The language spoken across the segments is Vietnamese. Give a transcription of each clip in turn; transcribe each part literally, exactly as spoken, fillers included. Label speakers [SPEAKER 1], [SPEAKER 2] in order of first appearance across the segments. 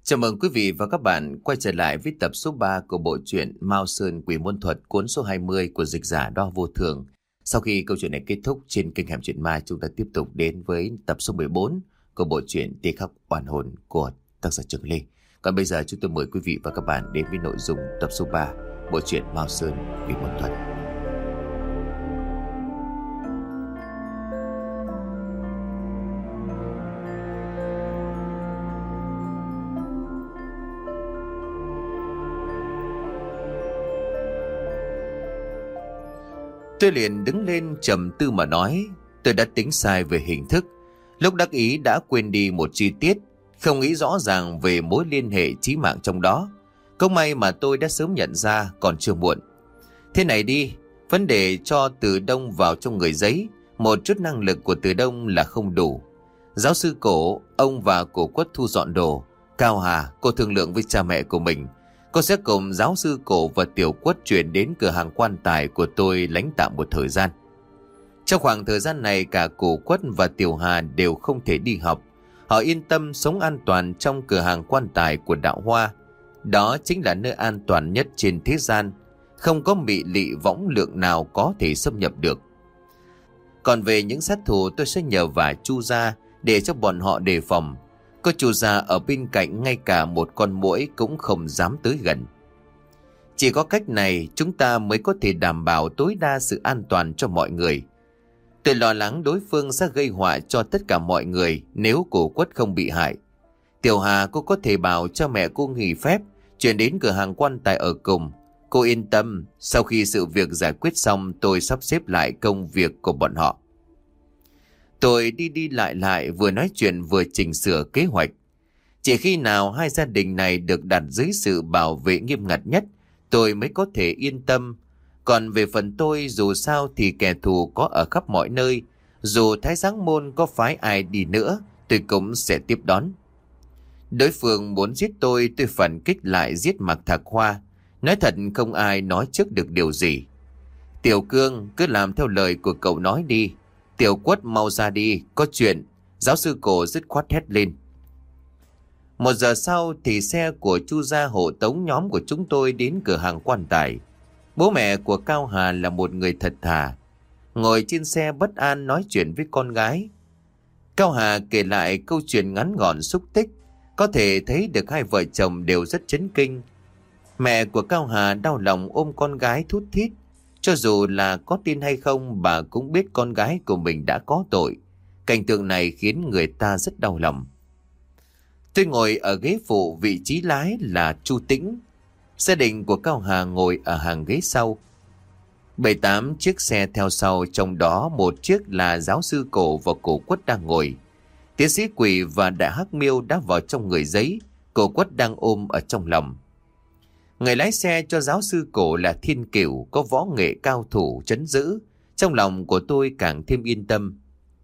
[SPEAKER 1] Chào mừng quý vị và các bạn quay trở lại với tập số ba của bộ truyện Mao Sơn Quỷ Môn Thuật, cuốn số hai mươi của dịch giả Đo Vô Thường. Sau khi câu chuyện này kết thúc trên kênh Hẻm Chuyện Ma, chúng ta tiếp tục đến với tập số mười bốn của bộ truyện Tia Khắc Oan Hồn của tác giả Trường Lê. Còn bây giờ chúng tôi mời quý vị và các bạn đến với nội dung tập số ba bộ truyện Mao Sơn Quỷ Môn Thuật. Tôi liền đứng lên trầm tư mà nói, tôi đã tính sai về hình thức. Lúc đắc ý đã quên đi một chi tiết, không nghĩ rõ ràng về mối liên hệ chí mạng trong đó. Không may mà tôi đã sớm nhận ra, còn chưa muộn. Thế này đi, vấn đề cho Từ Đông vào trong người giấy, một chút năng lực của Từ Đông là không đủ. Giáo sư Cổ, ông và Cổ Quất thu dọn đồ. Cao Hà, cô thương lượng với cha mẹ của mình. Cô sẽ cùng giáo sư Cổ và Tiểu Quất chuyển đến cửa hàng quan tài của tôi lánh tạm một thời gian. Trong khoảng thời gian này, cả Cổ Quất và Tiểu Hà đều không thể đi học. Họ yên tâm sống an toàn trong cửa hàng quan tài của Đạo Hoa. Đó chính là nơi an toàn nhất trên thế gian. Không có mị lị võng lượng nào có thể xâm nhập được. Còn về những sát thủ, tôi sẽ nhờ vả Chu gia để cho bọn họ đề phòng. Có Chu gia ở bên cạnh, ngay cả một con muỗi cũng không dám tới gần. Chỉ có cách này chúng ta mới có thể đảm bảo tối đa sự an toàn cho mọi người. Tôi lo lắng đối phương sẽ gây họa cho tất cả mọi người nếu Cổ Quất không bị hại. Tiểu Hà, cô có thể bảo cho mẹ cô nghỉ phép chuyển đến cửa hàng quan tài ở cùng. Cô yên tâm, sau khi sự việc giải quyết xong tôi sắp xếp lại công việc của bọn họ. Tôi đi đi lại lại, vừa nói chuyện vừa chỉnh sửa kế hoạch. Chỉ khi nào hai gia đình này được đặt dưới sự bảo vệ nghiêm ngặt nhất, tôi mới có thể yên tâm. Còn về phần tôi, dù sao thì kẻ thù có ở khắp mọi nơi. Dù Thái Giáng Môn có phái ai đi nữa, tôi cũng sẽ tiếp đón. Đối phương muốn giết tôi, tôi phản kích lại giết Mạc Thạc Hoa. Nói thật không ai nói trước được điều gì. Tiểu Cương, cứ làm theo lời của cậu nói đi. Tiểu Quất mau ra đi, có chuyện. Giáo sư Cổ dứt khoát hét lên. Một giờ sau thì xe của Chu gia hộ tống nhóm của chúng tôi đến cửa hàng quan tài. Bố mẹ của Cao Hà là một người thật thà, ngồi trên xe bất an nói chuyện với con gái. Cao Hà kể lại câu chuyện ngắn gọn xúc tích, có thể thấy được hai vợ chồng đều rất chấn kinh. Mẹ của Cao Hà đau lòng ôm con gái thút thít. Cho dù là có tin hay không, bà cũng biết con gái của mình đã có tội. Cảnh tượng này khiến người ta rất đau lòng. Tôi ngồi ở ghế phụ, vị trí lái là Chu Tĩnh. Gia đình của Cao Hà ngồi ở hàng ghế sau. Bảy tám chiếc xe theo sau, trong đó một chiếc là giáo sư Cổ và Cổ Quất đang ngồi. Tiến sĩ Quỷ và Đại Hắc Miêu đã vào trong người giấy, Cổ Quất đang ôm ở trong lòng. Người lái xe cho giáo sư Cổ là Thiên Cửu, có võ nghệ cao thủ trấn giữ. Trong lòng của tôi càng thêm yên tâm.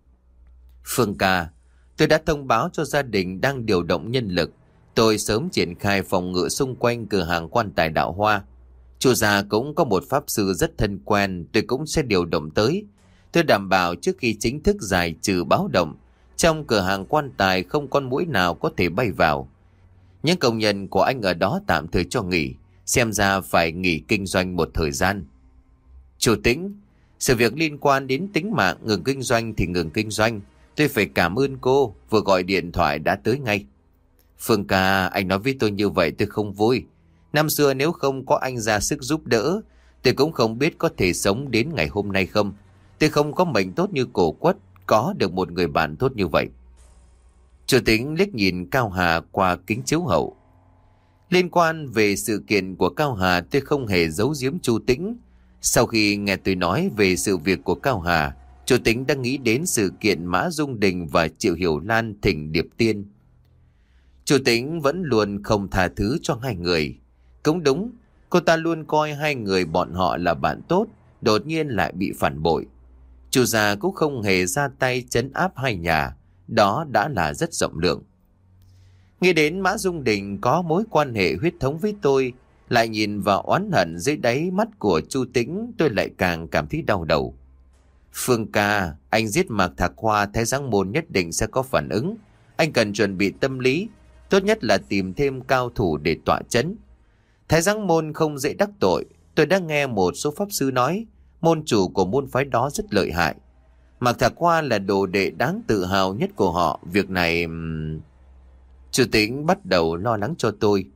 [SPEAKER 1] Phương ca, tôi đã thông báo cho gia đình đang điều động nhân lực. Tôi sớm triển khai phòng ngự xung quanh cửa hàng quan tài Đạo Hoa. Chu gia cũng có một pháp sư rất thân quen, tôi cũng sẽ điều động tới. Tôi đảm bảo trước khi chính thức giải trừ báo động, trong cửa hàng quan tài không con muỗi nào có thể bay vào. Những công nhân của anh ở đó tạm thời cho nghỉ, xem ra phải nghỉ kinh doanh một thời gian. Chủ Tĩnh, sự việc liên quan đến tính mạng, ngừng kinh doanh thì ngừng kinh doanh. Tôi phải cảm ơn cô, vừa gọi điện thoại đã tới ngay. Phương ca, anh nói với tôi như vậy tôi không vui. Năm xưa nếu không có anh ra sức giúp đỡ, tôi cũng không biết có thể sống đến ngày hôm nay không. Tôi không có mệnh tốt như Cổ Quất, có được một người bạn tốt như vậy. Chủ Tĩnh liếc nhìn Cao Hà qua kính chiếu hậu. Liên quan về sự kiện của Cao Hà, tôi không hề giấu giếm Chu Tĩnh. Sau khi nghe tôi nói về sự việc của Cao Hà, Chu Tĩnh đã nghĩ đến sự kiện Mã Dung Đình và Triệu Hiểu Lan thỉnh Điệp Tiên. Chu Tĩnh vẫn luôn không tha thứ cho hai người. Cũng đúng, cô ta luôn coi hai người bọn họ là bạn tốt, đột nhiên lại bị phản bội. Chu gia cũng không hề ra tay trấn áp hai nhà, đó đã là rất rộng lượng. Nghĩ đến Mã Dung Đình có mối quan hệ huyết thống với tôi, lại nhìn vào oán hận dưới đáy mắt của Chu Tĩnh, tôi lại càng cảm thấy đau đầu. Phương ca, anh giết Mạc Thạc Hoa, Thái Giáng Môn nhất định sẽ có phản ứng. Anh cần chuẩn bị tâm lý. Tốt nhất là tìm thêm cao thủ để tọa chấn. Thái Giáng môn không dễ đắc tội. Tôi đã nghe một số pháp sư nói môn chủ của môn phái đó rất lợi hại. Mạc Thạc Hoa là đồ đệ đáng tự hào nhất của họ. Việc này... Chủ tĩnh bắt đầu lo lắng cho tôi.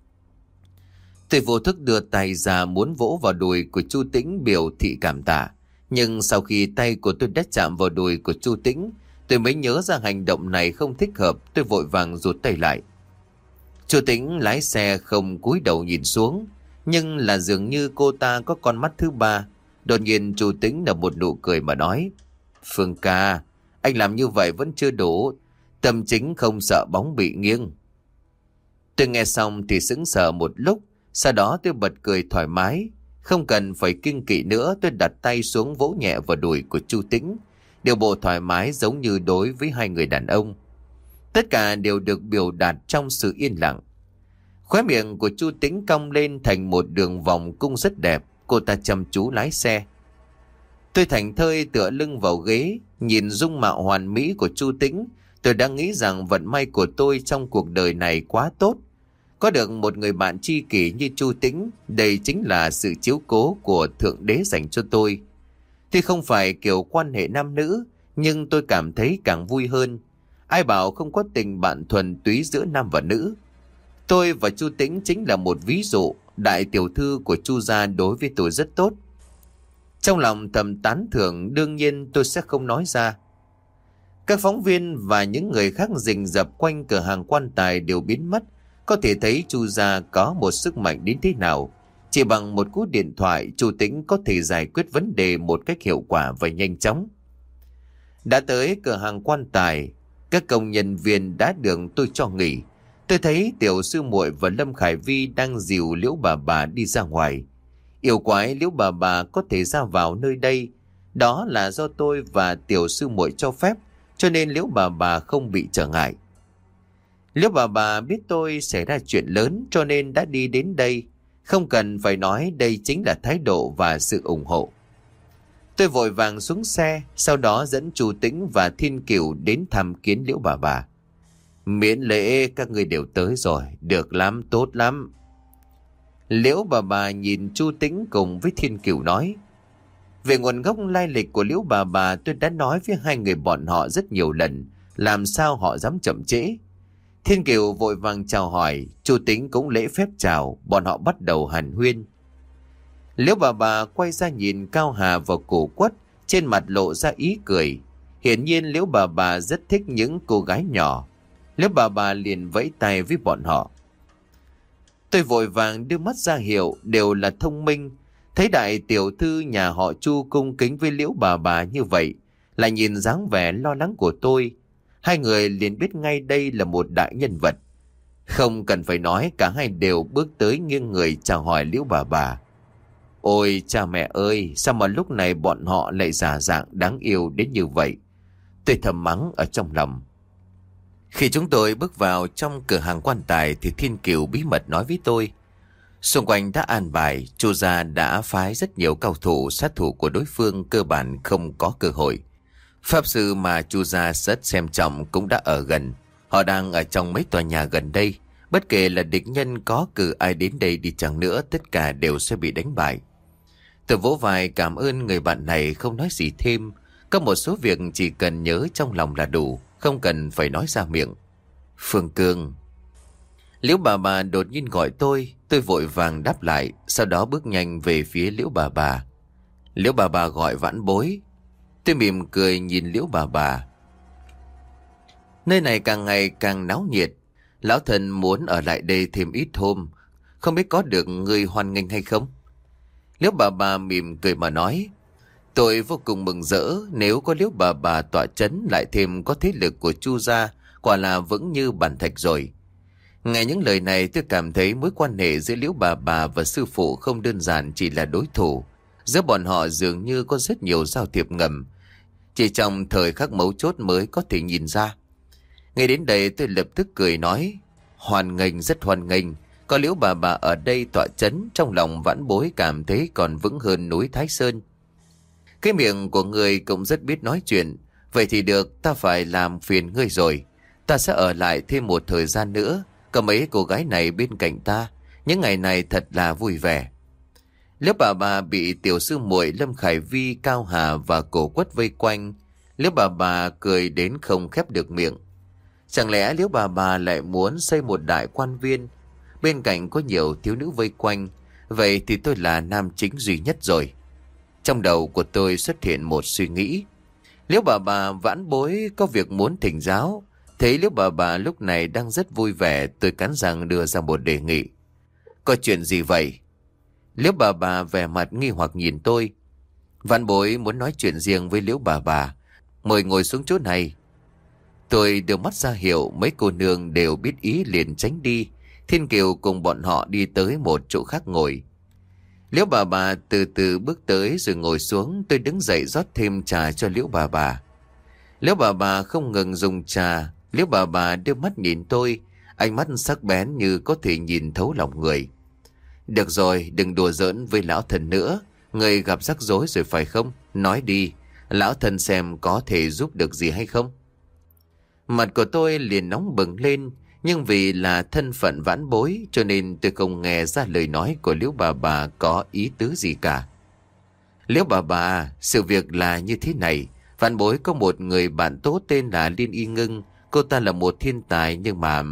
[SPEAKER 1] Tôi vô thức đưa tay ra muốn vỗ vào đùi của Chu Tĩnh biểu thị cảm tạ. Nhưng sau khi tay của tôi đã chạm vào đùi của Chu Tĩnh, tôi mới nhớ ra hành động này không thích hợp. Tôi vội vàng rụt tay lại. Chu Tĩnh lái xe không cúi đầu nhìn xuống, nhưng là dường như cô ta có con mắt thứ ba. Đột nhiên Chu Tĩnh nở một nụ cười mà nói: Phương ca, anh làm như vậy vẫn chưa đủ. Tâm chính không sợ bóng bị nghiêng. Tôi nghe xong thì sững sờ một lúc. Sau đó tôi bật cười thoải mái. Không cần phải kiêng kỵ nữa. Tôi đặt tay xuống vỗ nhẹ vào đùi của Chu Tĩnh. Điều bộ thoải mái giống như đối với hai người đàn ông. Tất cả đều được biểu đạt trong sự yên lặng. Khóe miệng của Chu Tĩnh cong lên thành một đường vòng cung rất đẹp. Cô ta chăm chú lái xe. Tôi thảnh thơi tựa lưng vào ghế, nhìn dung mạo hoàn mỹ của Chu Tĩnh. Tôi đã nghĩ rằng vận may của tôi trong cuộc đời này quá tốt. Có được một người bạn tri kỷ như Chu Tĩnh, đây chính là sự chiếu cố của Thượng Đế dành cho tôi. Tuy không phải kiểu quan hệ nam nữ, nhưng tôi cảm thấy càng vui hơn. Ai bảo không có tình bạn thuần túy giữa nam và nữ. Tôi và Chu Tĩnh chính là một ví dụ. Đại tiểu thư của Chu gia đối với tôi rất tốt. Trong lòng thầm tán thưởng, đương nhiên tôi sẽ không nói ra. Các phóng viên và những người khác rình rập quanh cửa hàng quan tài đều biến mất. Có thể thấy Chu gia có một sức mạnh đến thế nào. Chỉ bằng một cú điện thoại, Chu Tĩnh có thể giải quyết vấn đề một cách hiệu quả và nhanh chóng. Đã tới cửa hàng quan tài, các công nhân viên đã được tôi cho nghỉ. Tôi thấy Tiểu sư muội và Lâm Khải Vi đang dìu Liễu bà bà đi ra ngoài. Yêu quái Liễu bà bà có thể ra vào nơi đây. Đó là do tôi và Tiểu sư muội cho phép, cho nên Liễu bà bà không bị trở ngại. Liễu bà bà biết tôi xảy ra chuyện lớn cho nên đã đi đến đây. Không cần phải nói, đây chính là thái độ và sự ủng hộ. Tôi vội vàng xuống xe, sau đó dẫn Chu Tĩnh và Thiên Cửu đến thăm kiến Liễu bà bà. Miễn lễ các người đều tới rồi, được lắm, tốt lắm. Liễu bà bà nhìn Chu Tĩnh cùng với Thiên Cửu nói. Về nguồn gốc lai lịch của Liễu bà bà tôi đã nói với hai người bọn họ rất nhiều lần, làm sao họ dám chậm trễ. Thiên Cửu vội vàng chào hỏi, Chu Tĩnh cũng lễ phép chào, bọn họ bắt đầu hàn huyên. Liễu bà bà quay ra nhìn Cao Hà và Cổ Quất, trên mặt lộ ra ý cười. Hiển nhiên Liễu bà bà rất thích những cô gái nhỏ. Liễu bà bà liền vẫy tay với bọn họ. Tôi vội vàng đưa mắt ra hiệu, đều là thông minh. Thấy đại tiểu thư nhà họ Chu cung kính với Liễu bà bà như vậy, lại nhìn dáng vẻ lo lắng của tôi, hai người liền biết ngay đây là một đại nhân vật. Không cần phải nói, cả hai đều bước tới nghiêng người chào hỏi Liễu bà bà. Ôi cha mẹ ơi, sao mà lúc này bọn họ lại giả dạng đáng yêu đến như vậy? Tôi thầm mắng ở trong lòng. Khi chúng tôi bước vào trong cửa hàng quan tài thì Thiên Cửu bí mật nói với tôi. Xung quanh đã an bài, Chu gia đã phái rất nhiều cao thủ, sát thủ của đối phương cơ bản không có cơ hội. Pháp sư mà Chu gia rất xem trọng cũng đã ở gần. Họ đang ở trong mấy tòa nhà gần đây. Bất kể là địch nhân có cử ai đến đây đi chăng nữa, tất cả đều sẽ bị đánh bại. Tôi vỗ vai cảm ơn người bạn này, không nói gì thêm. Có một số việc chỉ cần nhớ trong lòng là đủ, không cần phải nói ra miệng. Phương Cương. Liễu bà bà đột nhiên gọi tôi, tôi vội vàng đáp lại, sau đó bước nhanh về phía Liễu bà bà. Liễu bà bà gọi vãn bối. Tôi mỉm cười nhìn Liễu bà bà. Nơi này càng ngày càng náo nhiệt. Lão thần muốn ở lại đây thêm ít hôm, không biết có được người hoan nghênh hay không? Liễu bà bà mỉm cười mà nói. Tôi vô cùng mừng rỡ, nếu có Liễu bà bà tọa chấn lại thêm có thế lực của Chu gia, quả là vững như bàn thạch rồi. Nghe những lời này tôi cảm thấy mối quan hệ giữa Liễu bà bà và sư phụ không đơn giản chỉ là đối thủ. Giữa bọn họ dường như có rất nhiều giao thiệp ngầm, chỉ trong thời khắc mấu chốt mới có thể nhìn ra. Ngay đến đây tôi lập tức cười nói. Hoan nghênh, rất hoan nghênh. Có Liễu bà bà ở đây tọa chấn, trong lòng vãn bối cảm thấy còn vững hơn núi Thái Sơn. Cái miệng của người cũng rất biết nói chuyện. Vậy thì được, ta phải làm phiền ngươi rồi. Ta sẽ ở lại thêm một thời gian nữa, có mấy cô gái này bên cạnh ta. Những ngày này thật là vui vẻ. Liễu bà bà bị tiểu sư muội Lâm Khải Vi, Cao Hà và Cổ Quất vây quanh. Liễu bà bà cười đến không khép được miệng. Chẳng lẽ Liễu bà bà lại muốn xây một đại quan viên? Bên cạnh có nhiều thiếu nữ vây quanh, vậy thì tôi là nam chính duy nhất rồi. Trong đầu của tôi xuất hiện một suy nghĩ. Liễu bà bà vãn bối có việc muốn thỉnh giáo. Thấy Liễu bà bà lúc này đang rất vui vẻ, tôi cắn răng đưa ra một đề nghị. Có chuyện gì vậy? Liễu bà bà vẻ mặt nghi hoặc nhìn tôi. Vãn bối muốn nói chuyện riêng với Liễu bà bà, mời ngồi xuống chỗ này. Tôi đưa mắt ra hiệu, mấy cô nương đều biết ý liền tránh đi. Thiên Kiều cùng bọn họ đi tới một chỗ khác ngồi. Liễu bà bà từ từ bước tới rồi ngồi xuống. Tôi đứng dậy rót thêm trà cho Liễu bà bà. Liễu bà bà không ngừng dùng trà. Liễu bà bà đưa mắt nhìn tôi, ánh mắt sắc bén như có thể nhìn thấu lòng người. Được rồi, đừng đùa giỡn với lão thần nữa. Người gặp rắc rối rồi phải không? Nói đi, lão thần xem có thể giúp được gì hay không? Mặt của tôi liền nóng bừng lên, nhưng vì là thân phận vãn bối cho nên tôi không nghe ra lời nói của Liễu bà bà có ý tứ gì cả. Liễu bà bà, sự việc là như thế này. Vãn bối có một người bạn tốt tên là Liên Y Ngưng. Cô ta là một thiên tài nhưng mà...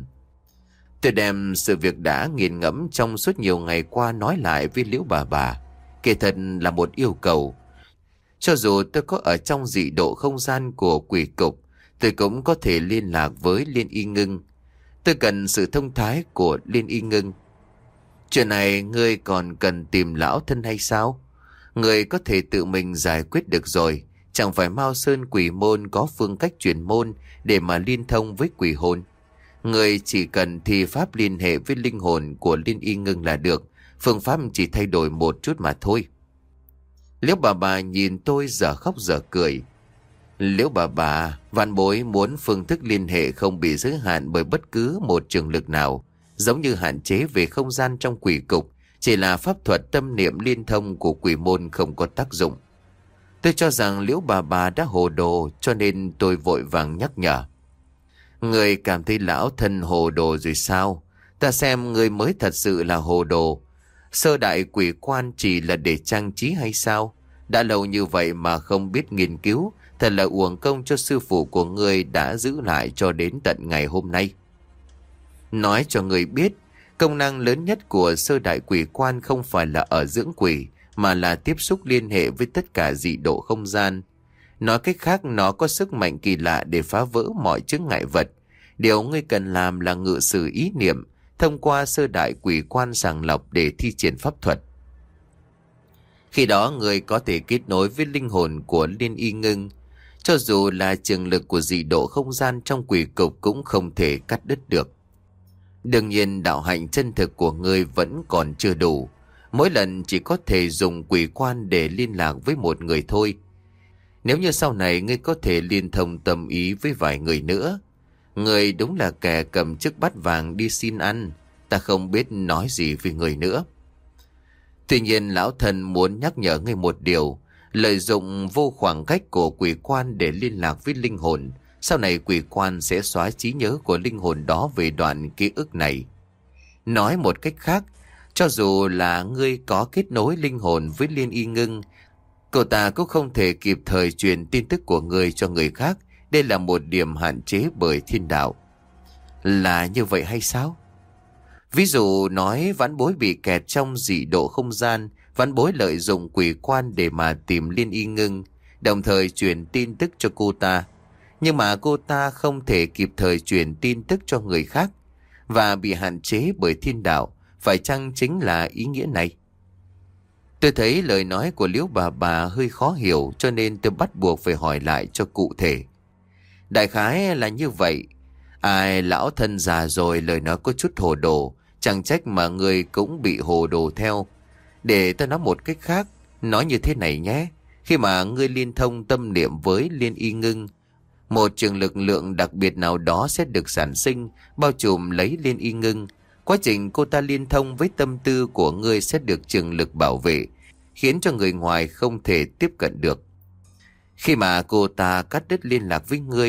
[SPEAKER 1] Tôi đem sự việc đã nghiền ngẫm trong suốt nhiều ngày qua nói lại với Liễu bà bà. Kể thật là một yêu cầu. Cho dù tôi có ở trong dị độ không gian của quỷ cục, tôi cũng có thể liên lạc với Liên Y Ngưng. Tôi cần sự thông thái của Liên Y Ngưng. Chuyện này ngươi còn cần tìm lão thân hay sao? Ngươi có thể tự mình giải quyết được rồi. Chẳng phải Mao Sơn Quỷ Môn có phương cách truyền môn để mà liên thông với quỷ hồn. Người chỉ cần thi pháp liên hệ với linh hồn của Liên Y Ngưng là được. Phương pháp chỉ thay đổi một chút mà thôi. Liễu bà bà nhìn tôi dở khóc dở cười. Liễu bà bà, vãn bối muốn phương thức liên hệ không bị giới hạn bởi bất cứ một trường lực nào. Giống như hạn chế về không gian trong quỷ cục, chỉ là pháp thuật tâm niệm liên thông của quỷ môn không có tác dụng. Tôi cho rằng Liễu bà bà đã hồ đồ, cho nên tôi vội vàng nhắc nhở. Người cảm thấy lão thân hồ đồ rồi sao? Ta xem người mới thật sự là hồ đồ. Sơ đại quỷ quan chỉ là để trang trí hay sao? Đã lâu như vậy mà không biết nghiên cứu, thật là uổng công cho sư phụ của người đã giữ lại cho đến tận ngày hôm nay. Nói cho người biết, công năng lớn nhất của sơ đại quỷ quan không phải là ở dưỡng quỷ, mà là tiếp xúc liên hệ với tất cả dị độ không gian. Nói cách khác, nó có sức mạnh kỳ lạ để phá vỡ mọi chướng ngại vật. Điều ngươi cần làm là ngự sử ý niệm, thông qua sơ đại quỷ quan sàng lọc để thi triển pháp thuật. Khi đó người có thể kết nối với linh hồn của Liên Y Ngưng. Cho dù là trường lực của dị độ không gian trong quỷ cục cũng không thể cắt đứt được. Đương nhiên đạo hạnh chân thực của ngươi vẫn còn chưa đủ. Mỗi lần chỉ có thể dùng quỷ quan để liên lạc với một người thôi. Nếu như sau này ngươi có thể liên thông tâm ý với vài người nữa, ngươi đúng là kẻ cầm chiếc bát vàng đi xin ăn. Ta không biết nói gì với người nữa. Tuy nhiên lão thần muốn nhắc nhở ngươi một điều. Lợi dụng vô khoảng cách của quỷ quan để liên lạc với linh hồn, sau này quỷ quan sẽ xóa trí nhớ của linh hồn đó về đoạn ký ức này. Nói một cách khác, cho dù là ngươi có kết nối linh hồn với Liên Y Ngưng, cô ta cũng không thể kịp thời truyền tin tức của ngươi cho người khác. Đây là một điểm hạn chế bởi thiên đạo. Là như vậy hay sao? Ví dụ nói vãn bối bị kẹt trong dị độ không gian, vãn bối lợi dụng quỷ quan để mà tìm Liên Y Ngưng, đồng thời truyền tin tức cho cô ta. Nhưng mà cô ta không thể kịp thời truyền tin tức cho người khác và bị hạn chế bởi thiên đạo. Phải chăng chính là ý nghĩa này? Tôi thấy lời nói của Liễu bà bà hơi khó hiểu, cho nên tôi bắt buộc phải hỏi lại cho cụ thể. Đại khái là như vậy. Ai, lão thân già rồi, lời nói có chút hồ đồ, chẳng trách mà người cũng bị hồ đồ theo. Để tôi nói một cách khác, nói như thế này nhé. Khi mà ngươi liên thông tâm niệm với Liên Y Ngưng, một trường lực lượng đặc biệt nào đó sẽ được sản sinh, bao trùm lấy Liên Y Ngưng. Quá trình cô ta liên thông với tâm tư của ngươi sẽ được trường lực bảo vệ, khiến cho người ngoài không thể tiếp cận được. Khi mà cô ta cắt đứt liên lạc với ngươi,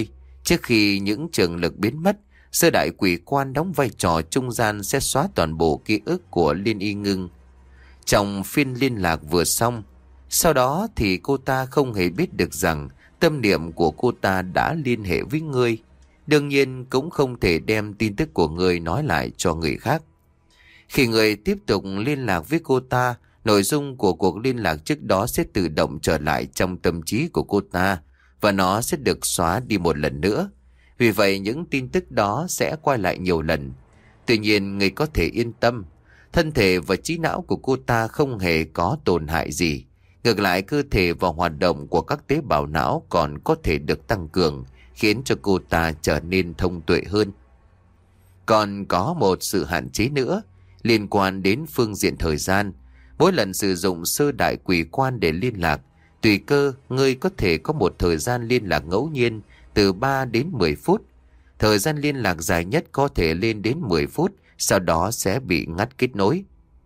[SPEAKER 1] Trước khi những trường lực biến mất, sơ đại quỷ quan đóng vai trò trung gian sẽ xóa toàn bộ ký ức của Liên Y Ngưng. Trong phiên liên lạc vừa xong, sau đó thì cô ta không hề biết được rằng tâm niệm của cô ta đã liên hệ với ngươi. Đương nhiên cũng không thể đem tin tức của ngươi nói lại cho người khác. Khi người tiếp tục liên lạc với cô ta, nội dung của cuộc liên lạc trước đó sẽ tự động trở lại trong tâm trí của cô ta và nó sẽ được xóa đi một lần nữa. Vì vậy những tin tức đó sẽ quay lại nhiều lần. Tuy nhiên người có thể yên tâm, thân thể và trí não của cô ta không hề có tổn hại gì. Ngược lại, cơ thể và hoạt động của các tế bào não còn có thể được tăng cường, khiến cho cô ta trở nên thông tuệ hơn. Còn có một sự hạn chế nữa liên quan đến phương diện thời gian. Mỗi lần sử dụng sơ đại quỷ quan để liên lạc, tùy cơ ngươi có thể có một thời gian liên lạc ngẫu nhiên từ ba đến mười phút. Thời gian liên lạc dài nhất có thể lên đến mười phút, sau đó sẽ bị ngắt kết nối.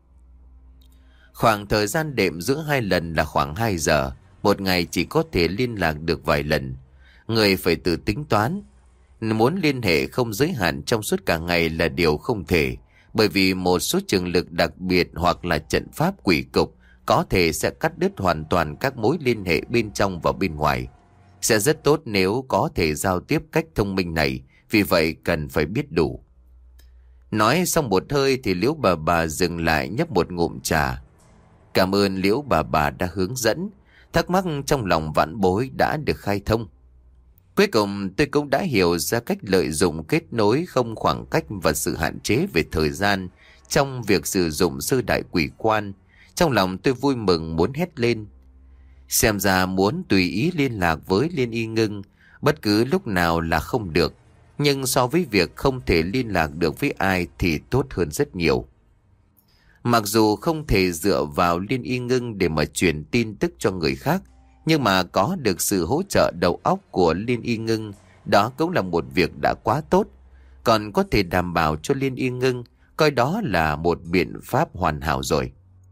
[SPEAKER 1] Khoảng thời gian đệm giữa hai lần là khoảng hai giờ, một ngày chỉ có thể liên lạc được vài lần. Người phải tự tính toán. Muốn liên hệ không giới hạn trong suốt cả ngày là điều không thể, bởi vì một số trường lực đặc biệt hoặc là trận pháp quỷ cục có thể sẽ cắt đứt hoàn toàn các mối liên hệ bên trong và bên ngoài. Sẽ rất tốt nếu có thể giao tiếp cách thông minh này, vì vậy cần phải biết đủ. Nói xong một hơi thì Liễu bà bà dừng lại nhấp một ngụm trà. Cảm ơn Liễu bà bà đã hướng dẫn, thắc mắc trong lòng vãn bối đã được khai thông. Cuối cùng tôi cũng đã hiểu ra cách lợi dụng kết nối không khoảng cách và sự hạn chế về thời gian trong việc sử dụng sơ đại quỷ quan. Trong lòng tôi vui mừng muốn hét lên. Xem ra muốn tùy ý liên lạc với Liên Y Ngưng bất cứ lúc nào là không được. Nhưng so với việc không thể liên lạc được với ai thì tốt hơn rất nhiều. Mặc dù không thể dựa vào Liên Y Ngưng để mà truyền tin tức cho người khác, nhưng mà có được sự hỗ trợ đầu óc của Liên Y Ngưng, đó cũng là một việc đã quá tốt. Còn có thể đảm bảo cho Liên Y Ngưng coi đó là một biện pháp hoàn hảo rồi.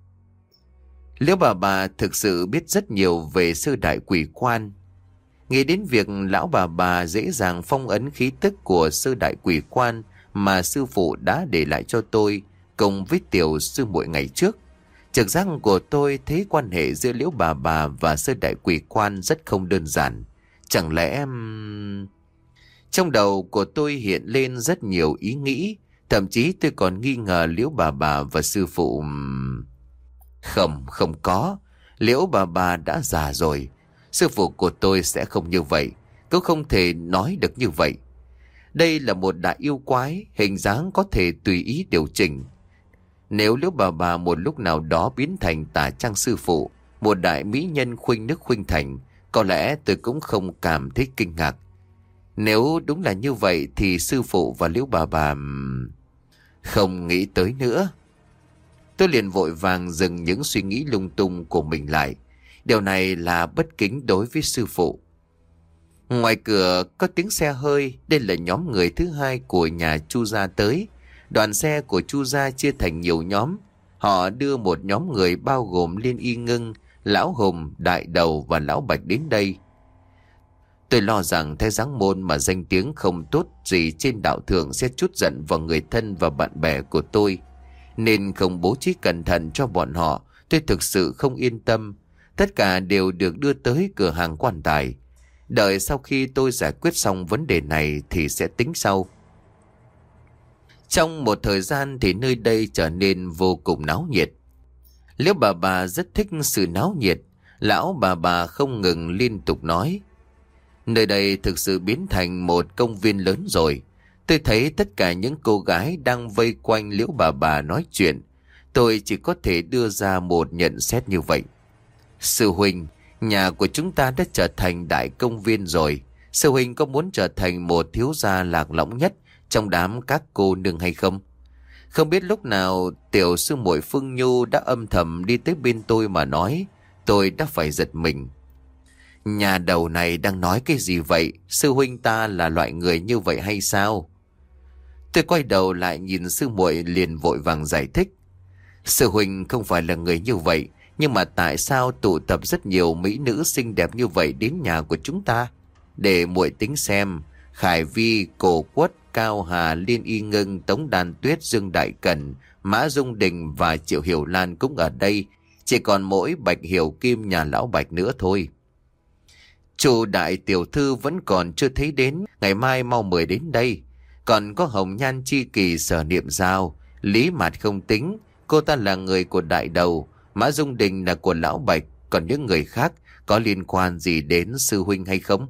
[SPEAKER 1] Liễu bà bà thực sự biết rất nhiều về sơ đại quỷ quan. Nghĩ đến việc lão bà bà dễ dàng phong ấn khí tức của sơ đại quỷ quan mà sư phụ đã để lại cho tôi cùng với tiểu sư muội ngày trước, trực giác của tôi thấy quan hệ giữa Liễu bà bà và sơ đại quỷ quan rất không đơn giản. Chẳng lẽ... Trong đầu của tôi hiện lên rất nhiều ý nghĩ, thậm chí tôi còn nghi ngờ Liễu bà bà và sư phụ... Không, không có. Liễu bà bà đã già rồi. Sư phụ của tôi sẽ không như vậy. Cũng không thể nói được như vậy. Đây là một đại yêu quái, hình dáng có thể tùy ý điều chỉnh. Nếu Liễu bà bà một lúc nào đó biến thành tả trang sư phụ, một đại mỹ nhân khuynh nước khuynh thành, có lẽ tôi cũng không cảm thấy kinh ngạc. Nếu đúng là như vậy thì sư phụ và Liễu bà bà... Không nghĩ tới nữa. Tôi liền vội vàng dừng những suy nghĩ lung tung của mình lại. Điều này là bất kính đối với sư phụ. Ngoài cửa có tiếng xe hơi. Đây là nhóm người thứ hai của nhà Chu gia tới. Đoàn xe của Chu gia chia thành nhiều nhóm. Họ đưa một nhóm người bao gồm Liên Y Ngưng, Lão Hùng, Đại Đầu và Lão Bạch đến đây. Tôi lo rằng Thái Giáng Môn mà danh tiếng không tốt gì trên đạo thượng sẽ trút giận vào người thân và bạn bè của tôi, nên không bố trí cẩn thận cho bọn họ. Tôi thực sự không yên tâm. Tất cả đều được đưa tới cửa hàng quan tài. Đợi sau khi tôi giải quyết xong vấn đề này thì sẽ tính sau. Trong một thời gian thì nơi đây trở nên vô cùng náo nhiệt. Liễu bà bà rất thích sự náo nhiệt. Lão bà bà không ngừng liên tục nói. Nơi đây thực sự biến thành một công viên lớn rồi. Tôi thấy tất cả những cô gái đang vây quanh Liễu bà bà nói chuyện. Tôi chỉ có thể đưa ra một nhận xét như vậy. Sư huynh, nhà của chúng ta đã trở thành đại công viên rồi. Sư huynh có muốn trở thành một thiếu gia lạc lõng nhất trong đám các cô nương hay không? Không biết lúc nào tiểu sư muội Phương Nhu đã âm thầm đi tới bên tôi mà nói. Tôi đã phải giật mình. Nhà đầu này đang nói cái gì vậy? Sư huynh ta là loại người như vậy hay sao? Tôi quay đầu lại nhìn sư muội liền vội vàng giải thích. Sư huynh không phải là người như vậy, nhưng mà tại sao tụ tập rất nhiều mỹ nữ xinh đẹp như vậy đến nhà của chúng ta? Để muội tính xem, Khải Vi, Cổ Quất, Cao Hà, Liên Y Ngân, Tống Đàn Tuyết, Dương Đại Cần, Mã Dung Đình và Triệu Hiểu Lan cũng ở đây. Chỉ còn mỗi Bạch Hiểu Kim nhà lão Bạch nữa thôi. Chu đại tiểu thư vẫn còn chưa thấy đến, ngày mai mau mời đến đây. Còn có Hồng Nhan Chi Kỳ, Sở Niệm Giao, Lý Mạt không tính, cô ta là người của đại đầu, Mã Dung Đình là của lão Bạch. Còn những người khác có liên quan gì đến sư huynh hay không?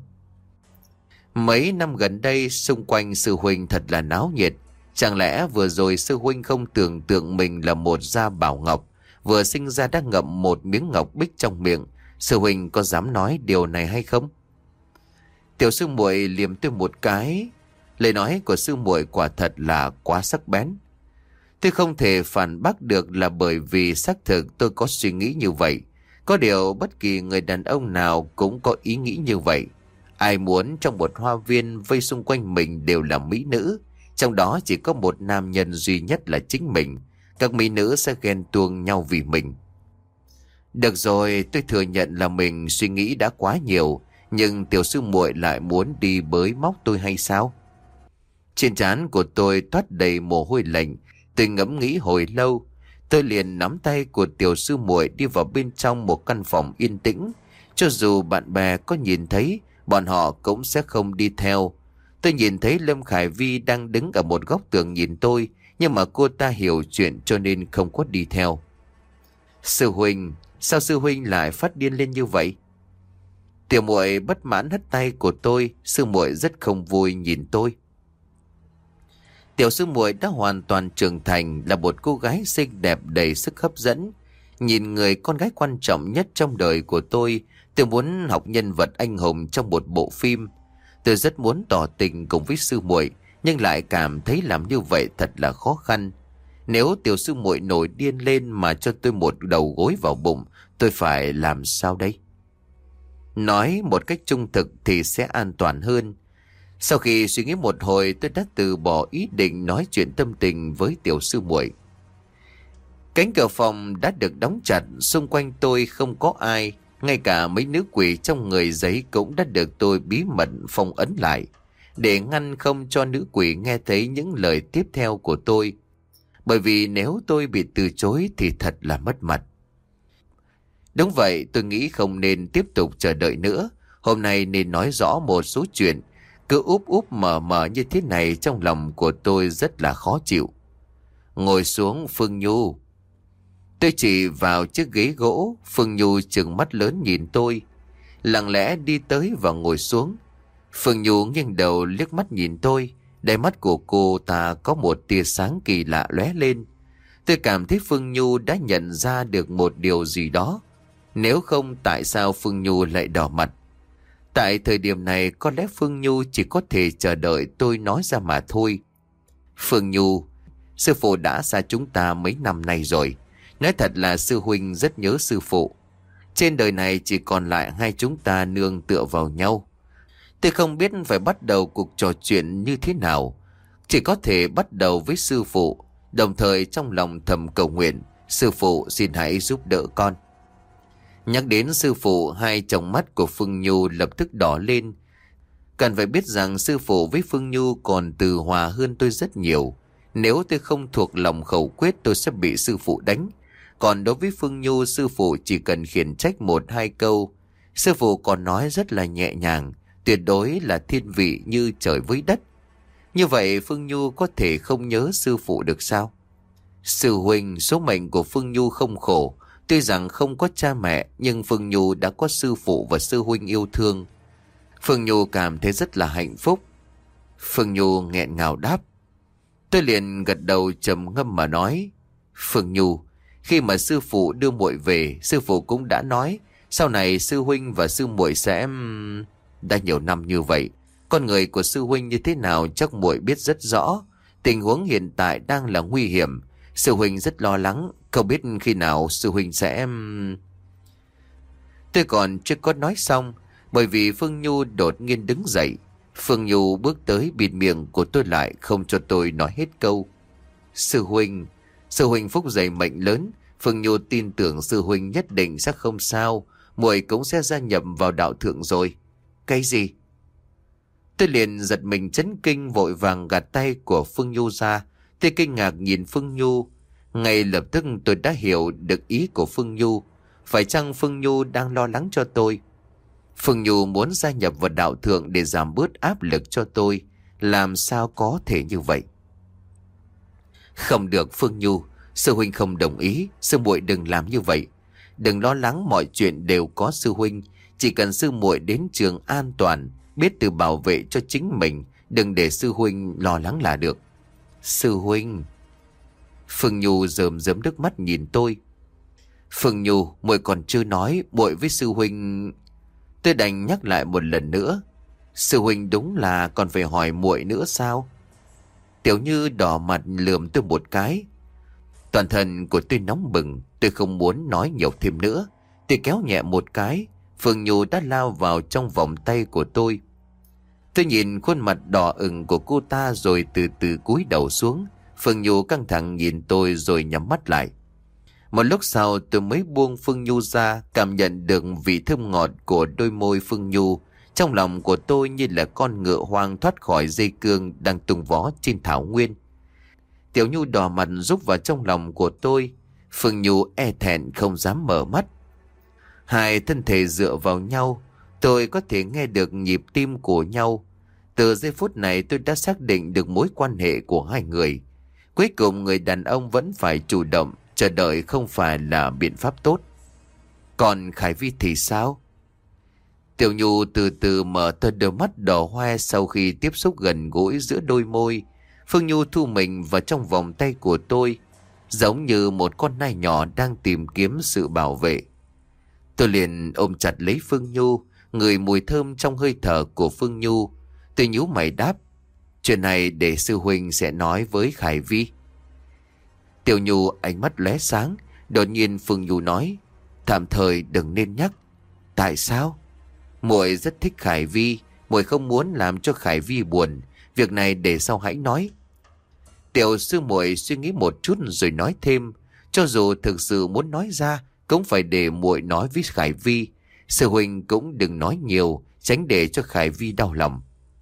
[SPEAKER 1] Mấy năm gần đây xung quanh sư huynh thật là náo nhiệt. Chẳng lẽ vừa rồi sư huynh không tưởng tượng mình là một gia bảo ngọc, vừa sinh ra đã ngậm một miếng ngọc bích trong miệng? Sư huynh có dám nói điều này hay không? Tiểu sư muội liềm tôi một cái. Lời nói của sư muội quả thật là quá sắc bén. Tôi không thể phản bác được là bởi vì xác thực tôi có suy nghĩ như vậy. Có điều bất kỳ người đàn ông nào cũng có ý nghĩ như vậy. Ai muốn trong một hoa viên vây xung quanh mình đều là mỹ nữ, trong đó chỉ có một nam nhân duy nhất là chính mình. Các mỹ nữ sẽ ghen tuông nhau vì mình. Được rồi, tôi thừa nhận là mình suy nghĩ đã quá nhiều, nhưng tiểu sư muội lại muốn đi bới móc tôi hay sao? Trên trán của tôi toát đầy mồ hôi lạnh. Tôi ngẫm nghĩ hồi lâu, tôi liền nắm tay của tiểu sư muội đi vào bên trong một căn phòng yên tĩnh. Cho dù bạn bè có nhìn thấy, bọn họ cũng sẽ không đi theo. Tôi nhìn thấy Lâm Khải Vi đang đứng ở một góc tường nhìn tôi, nhưng mà cô ta hiểu chuyện cho nên không có đi theo. Sư huynh, sao sư huynh lại phát điên lên như vậy? Tiểu muội bất mãn hất tay của tôi. Sư muội rất không vui nhìn tôi. Tiểu sư muội đã hoàn toàn trưởng thành, là một cô gái xinh đẹp đầy sức hấp dẫn. Nhìn người con gái quan trọng nhất trong đời của tôi, tôi muốn học nhân vật anh hùng trong một bộ phim. Tôi rất muốn tỏ tình cùng với sư muội, nhưng lại cảm thấy làm như vậy thật là khó khăn. Nếu tiểu sư muội nổi điên lên mà cho tôi một đầu gối vào bụng, tôi phải làm sao đây? Nói một cách trung thực thì sẽ an toàn hơn. Sau khi suy nghĩ một hồi, tôi đã từ bỏ ý định nói chuyện tâm tình với tiểu sư muội. Cánh cửa phòng đã được đóng chặt, xung quanh tôi không có ai. Ngay cả mấy nữ quỷ trong người giấy cũng đã được tôi bí mật phong ấn lại, để ngăn không cho nữ quỷ nghe thấy những lời tiếp theo của tôi. Bởi vì nếu tôi bị từ chối thì thật là mất mặt. Đúng vậy, tôi nghĩ không nên tiếp tục chờ đợi nữa. Hôm nay nên nói rõ một số chuyện. Cứ úp úp mở mở như thế này trong lòng của tôi rất là khó chịu. Ngồi xuống Phương Nhu. Tôi chỉ vào chiếc ghế gỗ. Phương Nhu trừng mắt lớn nhìn tôi, lặng lẽ đi tới và ngồi xuống. Phương Nhu nghiêng đầu liếc mắt nhìn tôi. Đáy mắt của cô ta có một tia sáng kỳ lạ lóe lên. Tôi cảm thấy Phương Nhu đã nhận ra được một điều gì đó. Nếu không, tại sao Phương Nhu lại đỏ mặt? Tại thời điểm này có lẽ Phương Nhu chỉ có thể chờ đợi tôi nói ra mà thôi. Phương Nhu, sư phụ đã xa chúng ta mấy năm nay rồi. Nói thật là sư huynh rất nhớ sư phụ. Trên đời này chỉ còn lại hai chúng ta nương tựa vào nhau. Tôi không biết phải bắt đầu cuộc trò chuyện như thế nào. Chỉ có thể bắt đầu với sư phụ, đồng thời trong lòng thầm cầu nguyện, sư phụ xin hãy giúp đỡ con. Nhắc đến sư phụ, hai tròng mắt của Phương Nhu lập tức đỏ lên. Cần phải biết rằng sư phụ với Phương Nhu còn từ hòa hơn tôi rất nhiều. Nếu tôi không thuộc lòng khẩu quyết, tôi sẽ bị sư phụ đánh. Còn đối với Phương Nhu, sư phụ chỉ cần khiển trách một hai câu. Sư phụ còn nói rất là nhẹ nhàng, tuyệt đối là thiên vị như trời với đất. Như vậy Phương Nhu có thể không nhớ sư phụ được sao? Sư huynh, số mệnh của Phương Nhu không khổ. Tuy rằng không có cha mẹ, nhưng Phương Nhu đã có sư phụ và sư huynh yêu thương. Phương Nhu cảm thấy rất là hạnh phúc. Phương Nhu nghẹn ngào đáp. Tôi liền gật đầu trầm ngâm mà nói. Phương Nhu, khi mà sư phụ đưa muội về, sư phụ cũng đã nói sau này sư huynh và sư muội sẽ... Đã nhiều năm như vậy, con người của sư huynh như thế nào chắc muội biết rất rõ. Tình huống hiện tại đang là nguy hiểm. Sư huynh rất lo lắng, không biết khi nào sư huynh sẽ... Tôi còn chưa có nói xong, bởi vì Phương Nhu đột nhiên đứng dậy. Phương Nhu bước tới bịt miệng của tôi lại, không cho tôi nói hết câu. Sư huynh, sư huynh phúc dày mệnh lớn. Phương Nhu tin tưởng sư huynh nhất định sẽ không sao. Muội cũng sẽ gia nhập vào đạo thượng rồi. Cái gì? Tôi liền giật mình chấn kinh, vội vàng gạt tay của Phương Nhu ra. Tôi kinh ngạc nhìn Phương Nhu. Ngay lập tức tôi đã hiểu được ý của Phương Nhu. Phải chăng Phương Nhu đang lo lắng cho tôi? Phương Nhu muốn gia nhập vào đạo thượng để giảm bớt áp lực cho tôi. Làm sao có thể như vậy? Không được Phương Nhu, sư huynh không đồng ý. Sư muội đừng làm như vậy. Đừng lo lắng, mọi chuyện đều có sư huynh. Chỉ cần sư muội đến trường an toàn, biết tự bảo vệ cho chính mình, đừng để sư huynh lo lắng là được. Sư huynh. Phương Nhu rơm rớm nước mắt nhìn tôi. Phương Nhu, muội còn chưa nói, muội với sư huynh. Tôi đành nhắc lại một lần nữa. Sư huynh đúng là còn phải hỏi muội nữa sao? Tiểu Như đỏ mặt lườm tôi một cái. Toàn thân của tôi nóng bừng, tôi không muốn nói nhiều thêm nữa. Tôi kéo nhẹ một cái, Phương Nhu đã lao vào trong vòng tay của tôi. Tôi nhìn khuôn mặt đỏ ửng của cô ta rồi từ từ cúi đầu xuống. Phương Nhu căng thẳng nhìn tôi rồi nhắm mắt lại. Một lúc sau tôi mới buông Phương Nhu ra, cảm nhận được vị thơm ngọt của đôi môi Phương Nhu. Trong lòng của tôi như là con ngựa hoang thoát khỏi dây cương đang tung vó trên thảo nguyên. Tiểu Nhu đỏ mặt rúc vào trong lòng của tôi. Phương Nhu e thẹn không dám mở mắt. Hai thân thể dựa vào nhau, tôi có thể nghe được nhịp tim của nhau. Từ giây phút này tôi đã xác định được mối quan hệ của hai người. Cuối cùng người đàn ông vẫn phải chủ động, chờ đợi không phải là biện pháp tốt. Còn Khải Vi thì sao? Tiểu Nhu từ từ mở to đôi mắt đỏ hoe sau khi tiếp xúc gần gũi giữa đôi môi. Phương Nhu thu mình vào trong vòng tay của tôi, giống như một con nai nhỏ đang tìm kiếm sự bảo vệ. Tôi liền ôm chặt lấy Phương Nhu, ngửi mùi thơm trong hơi thở của Phương Nhu. Tôi nhíu mày đáp, chuyện này để sư huynh sẽ nói với Khải Vi. Tiểu Nhu ánh mắt lóe sáng, đột nhiên Phương Nhu nói, tạm thời đừng nên nhắc. Tại sao? Muội rất thích Khải Vi, muội không muốn làm cho Khải Vi buồn, việc này để sau hãy nói. Tiểu sư muội suy nghĩ một chút rồi nói thêm, cho dù thực sự muốn nói ra cũng phải để muội nói với Khải Vi. Sư huynh cũng đừng nói nhiều, tránh để cho Khải Vi đau lòng.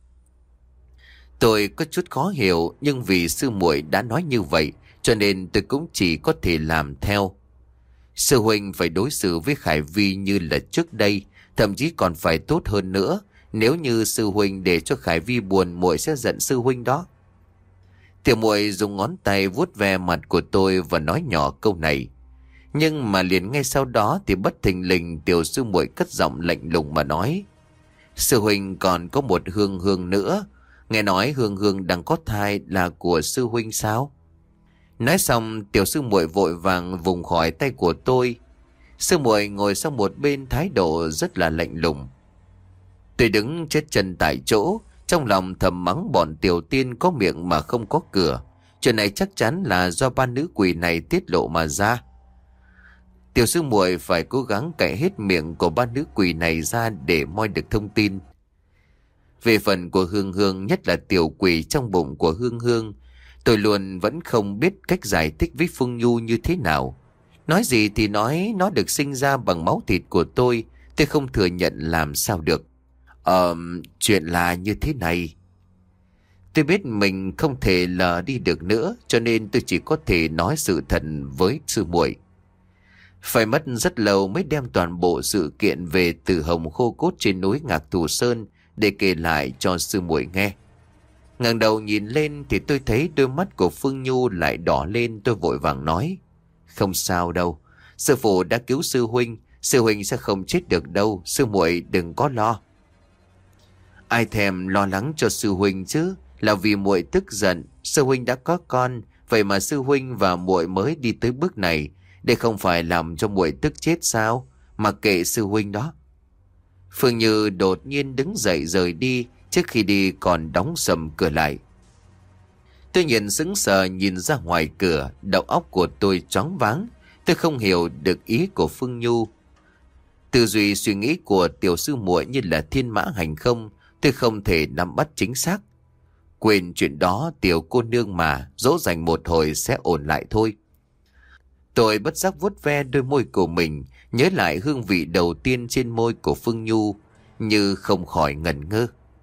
[SPEAKER 1] Tôi có chút khó hiểu, nhưng vì sư muội đã nói như vậy, cho nên tôi cũng chỉ có thể làm theo. Sư huynh phải đối xử với Khải Vi như là trước đây, thậm chí còn phải tốt hơn nữa. Nếu như sư huynh để cho Khải Vi buồn, muội sẽ giận sư huynh đó. Tiểu muội dùng ngón tay vuốt ve mặt của tôi và nói nhỏ câu này. Nhưng mà liền ngay sau đó thì bất thình lình tiểu sư muội cất giọng lạnh lùng mà nói, sư huynh còn có một Hương Hương nữa. Nghe nói Hương Hương đang có thai là của sư huynh sao? Nói xong tiểu sư muội vội vàng vùng khỏi tay của tôi. Sư muội ngồi sang một bên, thái độ rất là lạnh lùng. Tôi đứng chết chân tại chỗ, trong lòng thầm mắng bọn tiểu tiên có miệng mà không có cửa. Chuyện này chắc chắn là do ba nữ quỷ này tiết lộ mà ra. Tiểu sư muội phải cố gắng cạy hết miệng của ba nữ quỷ này ra để moi được thông tin. Về phần của Hương Hương, nhất là tiểu quỷ trong bụng của Hương Hương, tôi luôn vẫn không biết cách giải thích với Phương Nhu như thế nào. Nói gì thì nói, nó được sinh ra bằng máu thịt của tôi, tôi không thừa nhận làm sao được. Ờ, chuyện là như thế này. Tôi biết mình không thể lờ đi được nữa, cho nên tôi chỉ có thể nói sự thật với sư muội. Phải mất rất lâu mới đem toàn bộ sự kiện về Tử Hồng khô cốt trên núi Ngạc Thù Sơn để kể lại cho sư muội nghe. Ngẩng đầu nhìn lên thì tôi thấy đôi mắt của Phương Nhu lại đỏ lên. Tôi vội vàng nói, không sao đâu, sư phụ đã cứu sư huynh, sư huynh sẽ không chết được đâu, sư muội đừng có lo. Ai thèm lo lắng cho sư huynh chứ, là vì muội tức giận. Sư huynh đã có con, vậy mà sư huynh và muội mới đi tới bước này, để không phải làm cho muội tức chết sao? Mà kệ sư huynh đó. Phương Như đột nhiên đứng dậy rời đi, trước khi đi còn đóng sầm cửa lại. Tôi nhìn sững sờ nhìn ra ngoài cửa, đầu óc của tôi choáng váng. Tôi không hiểu được ý của Phương Nhu. Tư duy suy nghĩ của tiểu sư muội như là thiên mã hành không, tôi không thể nắm bắt chính xác. Quên chuyện đó, tiểu cô nương mà, dỗ dành một hồi sẽ ổn lại thôi. Tôi bất giác vuốt ve đôi môi của mình, nhớ lại hương vị đầu tiên trên môi của Phương Nhu, như không khỏi ngẩn ngơ.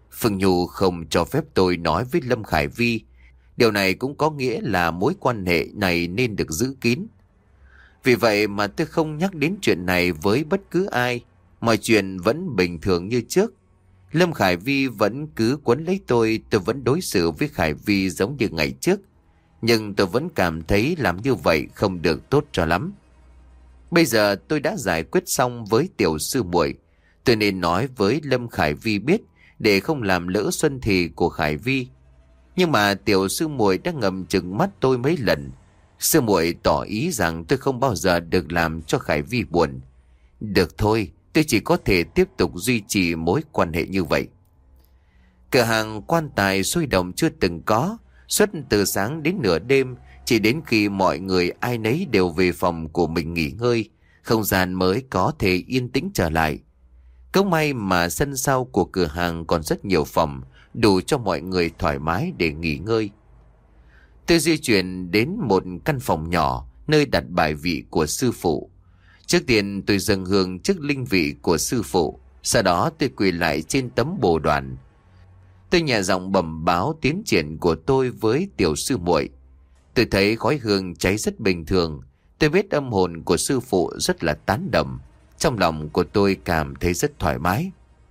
[SPEAKER 1] Phương Nhu không cho phép tôi nói với Lâm Khải Vi. Điều này cũng có nghĩa là mối quan hệ này nên được giữ kín. Vì vậy mà tôi không nhắc đến chuyện này với bất cứ ai. Mọi chuyện vẫn bình thường như trước. Lâm Khải Vi vẫn cứ quấn lấy tôi, tôi vẫn đối xử với Khải Vi giống như ngày trước. Nhưng tôi vẫn cảm thấy làm như vậy không được tốt cho lắm. Bây giờ tôi đã giải quyết xong với tiểu sư muội. Tôi nên nói với Lâm Khải Vi biết để không làm lỡ xuân thì của Khải Vi. Nhưng mà tiểu sư muội đã ngầm chừng mắt tôi mấy lần. Sư muội tỏ ý rằng tôi không bao giờ được làm cho Khải Vi buồn. Được thôi, tôi chỉ có thể tiếp tục duy trì mối quan hệ như vậy. Cửa hàng quan tài sôi động chưa từng có, suốt từ sáng đến nửa đêm, chỉ đến khi mọi người ai nấy đều về phòng của mình nghỉ ngơi, không gian mới có thể yên tĩnh trở lại. Cũng may mà sân sau của cửa hàng còn rất nhiều phòng, đủ cho mọi người thoải mái để nghỉ ngơi. Tôi di chuyển đến một căn phòng nhỏ nơi đặt bài vị của sư phụ. Trước tiên tôi dâng hương trước linh vị của sư phụ, sau đó tôi quỳ lại trên tấm bồ đoàn. Tôi nhẹ giọng bẩm báo tiến triển của tôi với tiểu sư muội. Tôi thấy khói hương cháy rất bình thường. Tôi biết âm hồn của sư phụ rất là tán đậm. Trong lòng của tôi cảm thấy rất thoải mái.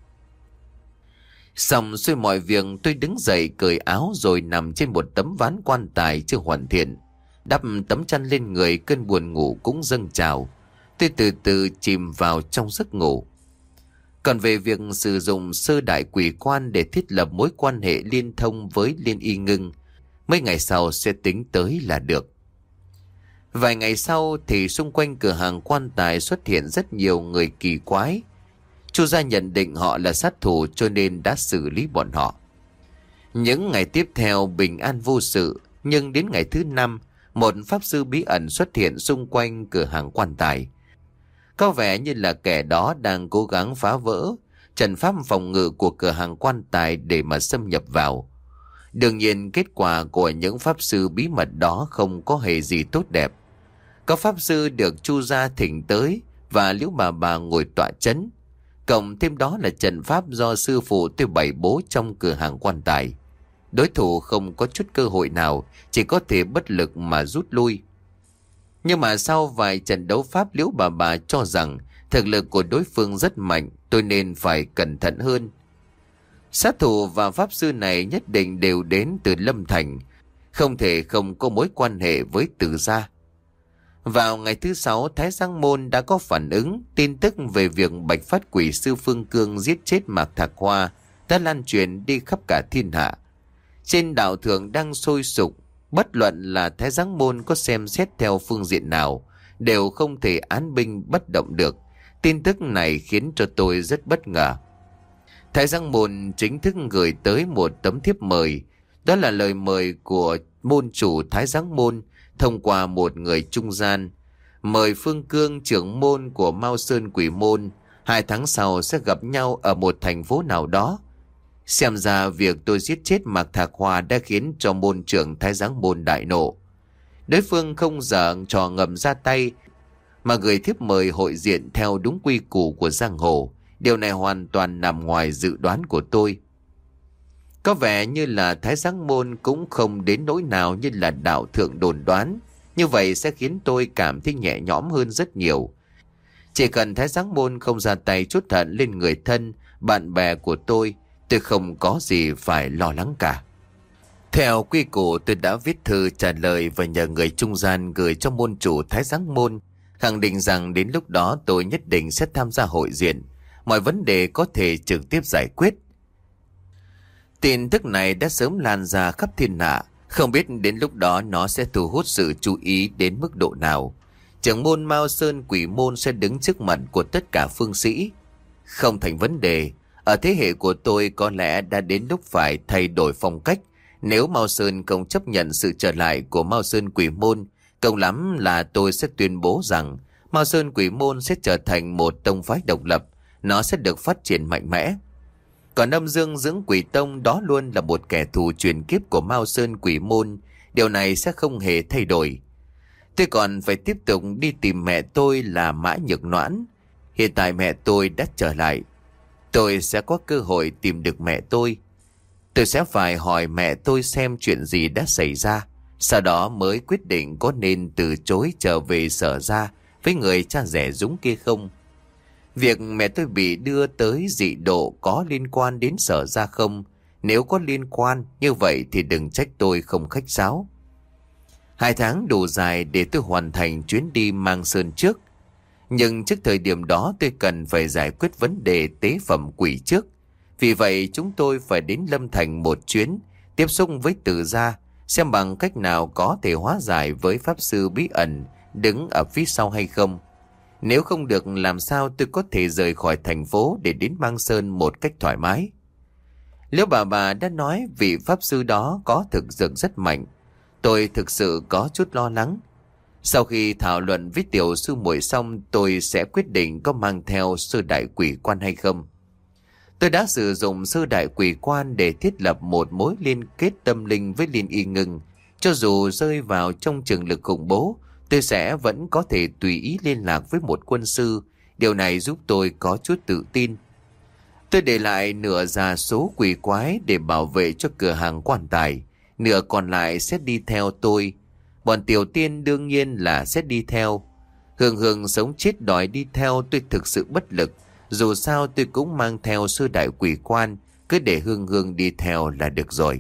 [SPEAKER 1] Xong xuôi mọi việc, tôi đứng dậy cởi áo rồi nằm trên một tấm ván quan tài chưa hoàn thiện. Đắp tấm chăn lên người, cơn buồn ngủ cũng dâng trào. Tôi từ từ chìm vào trong giấc ngủ. Còn về việc sử dụng sơ đại quỷ quan để thiết lập mối quan hệ liên thông với Liên Y Ngưng, mấy ngày sau sẽ tính tới là được. Vài ngày sau thì xung quanh cửa hàng quan tài xuất hiện rất nhiều người kỳ quái. Chu gia nhận định họ là sát thủ cho nên đã xử lý bọn họ. Những ngày tiếp theo bình an vô sự, nhưng đến ngày thứ năm, một pháp sư bí ẩn xuất hiện xung quanh cửa hàng quan tài. Có vẻ như là kẻ đó đang cố gắng phá vỡ trận pháp phòng ngự của cửa hàng quan tài để mà xâm nhập vào. Đương nhiên kết quả của những pháp sư bí mật đó không có hề gì tốt đẹp. Có pháp sư được Chu gia thỉnh tới và Liễu bà bà ngồi tọa chấn. Cộng thêm đó là trận pháp do sư phụ tôi bày bố trong cửa hàng quan tài. Đối thủ không có chút cơ hội nào, chỉ có thể bất lực mà rút lui. Nhưng mà sau vài trận đấu pháp, Liễu bà bà cho rằng thực lực của đối phương rất mạnh, tôi nên phải cẩn thận hơn. Sát thủ và pháp sư này nhất định đều đến từ Lâm Thành, không thể không có mối quan hệ với Từ gia. Vào ngày thứ sáu, Thái Giang Môn đã có phản ứng. Tin tức về việc Bạch Phát Quỷ sư Phương Cương giết chết Mạc Thạc Hoa đã lan truyền đi khắp cả thiên hạ. Trên đạo thượng đang sôi sục, bất luận là Thái Giang Môn có xem xét theo phương diện nào, đều không thể án binh bất động được. Tin tức này khiến cho tôi rất bất ngờ. Thái Giang Môn chính thức gửi tới một tấm thiếp mời. Đó là lời mời của môn chủ Thái Giang Môn thông qua một người trung gian. Mời Phương Cương, trưởng môn của Mao Sơn Quỷ Môn, hai tháng sau sẽ gặp nhau ở một thành phố nào đó. Xem ra việc tôi giết chết Mạc Thạc Hoa đã khiến cho môn trưởng Thái Giang Môn đại nộ. Đối phương không dở trò ngầm ra tay, mà gửi thiếp mời hội diện theo đúng quy củ của giang hồ. Điều này hoàn toàn nằm ngoài dự đoán của tôi. Có vẻ như là Thái Giang Môn cũng không đến nỗi nào như là đạo thượng đồn đoán. Như vậy sẽ khiến tôi cảm thấy nhẹ nhõm hơn rất nhiều. Chỉ cần Thái Giang Môn không ra tay trút hận lên người thân, bạn bè của tôi, tôi không có gì phải lo lắng cả. Theo quy củ, tôi đã viết thư trả lời và nhờ người trung gian gửi cho môn chủ Thái Giang Môn, khẳng định rằng đến lúc đó tôi nhất định sẽ tham gia hội diện. Mọi vấn đề có thể trực tiếp giải quyết. Tin tức này đã sớm lan ra khắp thiên hạ, không biết đến lúc đó nó sẽ thu hút sự chú ý đến mức độ nào. Trưởng môn Mao Sơn Quỷ Môn sẽ đứng trước mặt của tất cả phương sĩ. Không thành vấn đề, ở thế hệ của tôi có lẽ đã đến lúc phải thay đổi phong cách. Nếu Mao Sơn không chấp nhận sự trở lại của Mao Sơn Quỷ Môn, cộng lắm là tôi sẽ tuyên bố rằng Mao Sơn Quỷ Môn sẽ trở thành một tông phái độc lập, nó sẽ được phát triển mạnh mẽ. Còn Âm Dương Dưỡng Quỷ Tông đó luôn là một kẻ thù truyền kiếp của Mao Sơn Quỷ Môn, điều này sẽ không hề thay đổi. Tôi còn phải tiếp tục đi tìm mẹ tôi là Mã Nhược Noãn. Hiện tại mẹ tôi đã trở lại. Tôi sẽ có cơ hội tìm được mẹ tôi. Tôi sẽ phải hỏi mẹ tôi xem chuyện gì đã xảy ra, sau đó mới quyết định có nên từ chối trở về Sở Ra với người cha rẻ Dũng kia không. Việc mẹ tôi bị đưa tới dị độ có liên quan đến Sở Ra không? Nếu có liên quan, như vậy thì đừng trách tôi không khách sáo. Hai tháng đủ dài để tôi hoàn thành chuyến đi Mang Sơn trước. Nhưng trước thời điểm đó tôi cần phải giải quyết vấn đề tế phẩm quỷ trước. Vì vậy chúng tôi phải đến Lâm Thành một chuyến, tiếp xúc với Từ Gia, xem bằng cách nào có thể hóa giải với Pháp Sư bí ẩn đứng ở phía sau hay không. Nếu không được, làm sao tôi có thể rời khỏi thành phố để đến Mang Sơn một cách thoải mái. Liễu bà bà đã nói vị Pháp Sư đó có thực lực rất mạnh. Tôi thực sự có chút lo lắng. Sau khi thảo luận với tiểu sư muội xong, tôi sẽ quyết định có mang theo Sư Đại Quỷ Quan hay không. Tôi đã sử dụng Sư Đại Quỷ Quan để thiết lập một mối liên kết tâm linh với Liên Y Ngưng. Cho dù rơi vào trong trường lực khủng bố, tôi sẽ vẫn có thể tùy ý liên lạc với một quân sư. Điều này giúp tôi có chút tự tin. Tôi để lại nửa gia số quỷ quái để bảo vệ cho cửa hàng quan tài, nửa còn lại sẽ đi theo tôi. Bọn tiểu tiên đương nhiên là sẽ đi theo. Hương Hương sống chết đòi đi theo, tôi thực sự bất lực. Dù sao tôi cũng mang theo Sư Đại Quỷ Quan, cứ để Hương Hương đi theo là được rồi.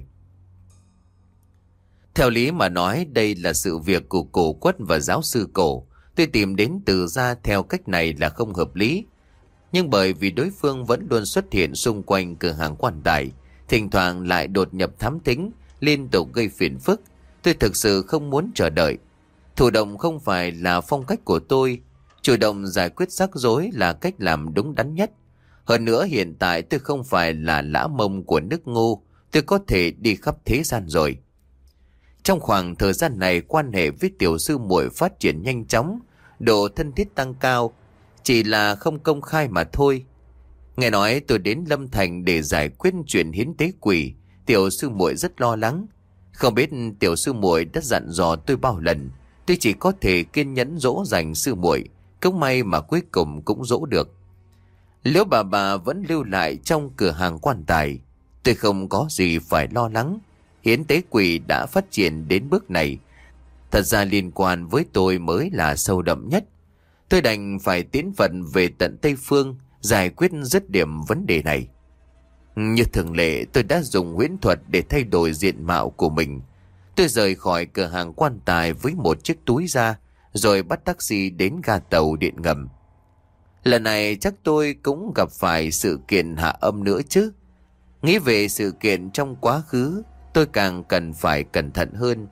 [SPEAKER 1] Theo lý mà nói, đây là sự việc của Cổ Quất và giáo sư Cổ. Tôi tìm đến Từ Gia theo cách này là không hợp lý. Nhưng bởi vì đối phương vẫn luôn xuất hiện xung quanh cửa hàng quan tài, thỉnh thoảng lại đột nhập thám thính, liên tục gây phiền phức, tôi thực sự không muốn chờ đợi. Thụ động không phải là phong cách của tôi, chủ động giải quyết rắc rối là cách làm đúng đắn nhất. Hơn nữa hiện tại tôi không phải là lã mông của nước Ngô, tôi có thể đi khắp thế gian rồi. Trong khoảng thời gian này, quan hệ với tiểu sư muội phát triển nhanh chóng, độ thân thiết tăng cao, chỉ là không công khai mà thôi. Nghe nói tôi đến Lâm Thành để giải quyết chuyện hiến tế quỷ, tiểu sư muội rất lo lắng. Không biết tiểu sư muội đã dặn dò tôi bao lần, tôi chỉ có thể kiên nhẫn dỗ dành sư muội, cũng may mà cuối cùng cũng dỗ được. Liễu bà bà vẫn lưu lại trong cửa hàng quan tài, tôi không có gì phải lo lắng. Hiến tế quỷ đã phát triển đến bước này, thật ra liên quan với tôi mới là sâu đậm nhất. Tôi đành phải tiến vận về tận Tây Phương, giải quyết dứt điểm vấn đề này. Như thường lệ, tôi đã dùng huyễn thuật để thay đổi diện mạo của mình. Tôi rời khỏi cửa hàng quan tài với một chiếc túi ra, rồi bắt taxi đến ga tàu điện ngầm. Lần này chắc tôi cũng gặp phải sự kiện hạ âm nữa chứ. Nghĩ về sự kiện trong quá khứ, tôi càng cần phải cẩn thận hơn.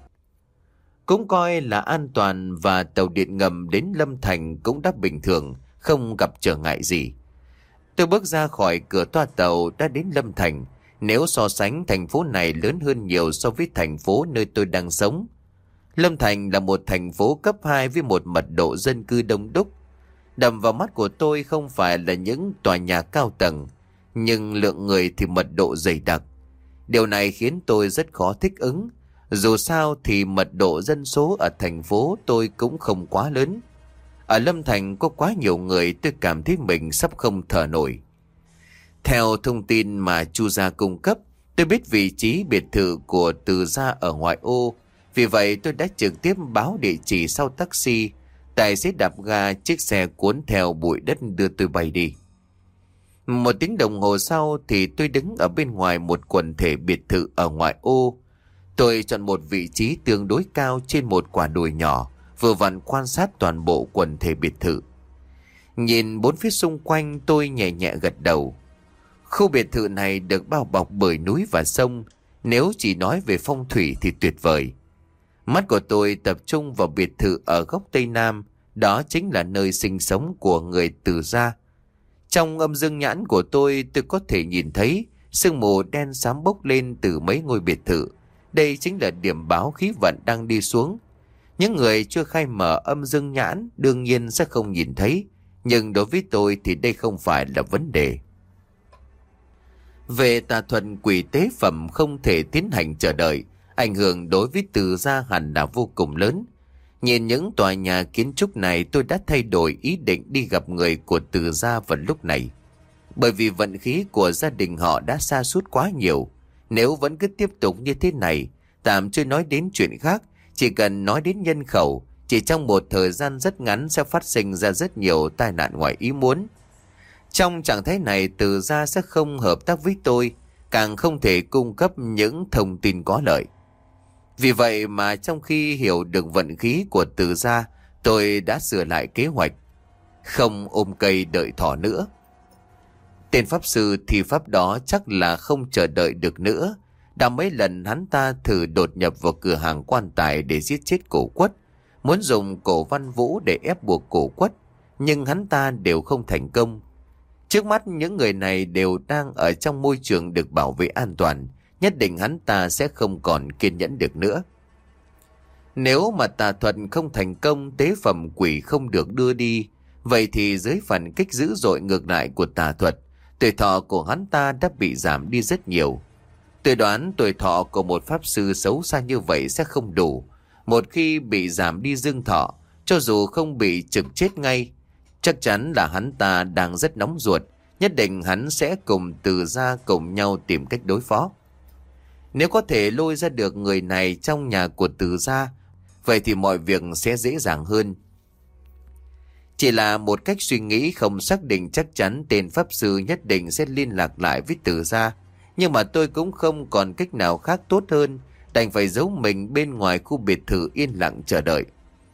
[SPEAKER 1] Cũng coi là an toàn, và tàu điện ngầm đến Lâm Thành cũng đã bình thường, không gặp trở ngại gì. Tôi bước ra khỏi cửa toa tàu đã đến Lâm Thành. Nếu so sánh, thành phố này lớn hơn nhiều so với thành phố nơi tôi đang sống. Lâm Thành là một thành phố cấp hai với một mật độ dân cư đông đúc. Đập vào mắt của tôi không phải là những tòa nhà cao tầng, nhưng lượng người thì mật độ dày đặc. Điều này khiến tôi rất khó thích ứng. Dù sao thì mật độ dân số ở thành phố tôi cũng không quá lớn. Ở Lâm Thành có quá nhiều người, tôi cảm thấy mình sắp không thở nổi. Theo thông tin mà Chu gia cung cấp, tôi biết vị trí biệt thự của Từ Gia ở ngoại ô. Vì vậy tôi đã trực tiếp báo địa chỉ sau taxi. Tài xế đạp ga, chiếc xe cuốn theo bụi đất đưa tôi bay đi. Một tiếng đồng hồ sau thì tôi đứng ở bên ngoài một quần thể biệt thự ở ngoại ô. Tôi chọn một vị trí tương đối cao trên một quả đồi nhỏ, vừa vặn quan sát toàn bộ quần thể biệt thự. Nhìn bốn phía xung quanh, tôi nhẹ nhẹ gật đầu. Khu biệt thự này được bao bọc bởi núi và sông, nếu chỉ nói về phong thủy thì tuyệt vời. Mắt của tôi tập trung vào biệt thự ở góc Tây Nam, đó chính là nơi sinh sống của người Từ Gia. Trong âm dương nhãn của tôi, tôi có thể nhìn thấy sương mù đen xám bốc lên từ mấy ngôi biệt thự. Đây chính là điểm báo khí vận đang đi xuống. Những người chưa khai mở âm dương nhãn đương nhiên sẽ không nhìn thấy, nhưng đối với tôi thì đây không phải là vấn đề. Về tà thuật quỷ tế phẩm không thể tiến hành chờ đợi, ảnh hưởng đối với Từ Gia hẳn là vô cùng lớn. Nhìn những tòa nhà kiến trúc này, tôi đã thay đổi ý định đi gặp người của Từ Gia vào lúc này. Bởi vì vận khí của gia đình họ đã sa sút quá nhiều. Nếu vẫn cứ tiếp tục như thế này, tạm chưa nói đến chuyện khác, chỉ cần nói đến nhân khẩu, chỉ trong một thời gian rất ngắn sẽ phát sinh ra rất nhiều tai nạn ngoài ý muốn. Trong trạng thái này, Từ gia sẽ không hợp tác với tôi, càng không thể cung cấp những thông tin có lợi. Vì vậy mà trong khi hiểu được vận khí của Từ gia, tôi đã sửa lại kế hoạch, không ôm cây đợi thỏ nữa. Tên pháp sư thi pháp đó chắc là không chờ đợi được nữa. Đã mấy lần hắn ta thử đột nhập vào cửa hàng quan tài để giết chết Cổ Quất, muốn dùng Cổ Văn Vũ để ép buộc Cổ Quất, nhưng hắn ta đều không thành công. Trước mắt những người này đều đang ở trong môi trường được bảo vệ an toàn, nhất định hắn ta sẽ không còn kiên nhẫn được nữa. Nếu mà tà thuật không thành công, tế phẩm quỷ không được đưa đi, vậy thì dưới phản kích dữ dội ngược lại của tà thuật, tuổi thọ của hắn ta đã bị giảm đi rất nhiều. Tôi đoán tuổi thọ của một pháp sư xấu xa như vậy sẽ không đủ. Một khi bị giảm đi dương thọ, cho dù không bị trực chết ngay, chắc chắn là hắn ta đang rất nóng ruột, nhất định hắn sẽ cùng Từ gia cùng nhau tìm cách đối phó. Nếu có thể lôi ra được người này trong nhà của Từ gia, vậy thì mọi việc sẽ dễ dàng hơn. Chỉ là một cách suy nghĩ không xác định chắc chắn tên pháp sư nhất định sẽ liên lạc lại với Từ gia, nhưng mà tôi cũng không còn cách nào khác tốt hơn, đành phải giấu mình bên ngoài khu biệt thự yên lặng chờ đợi.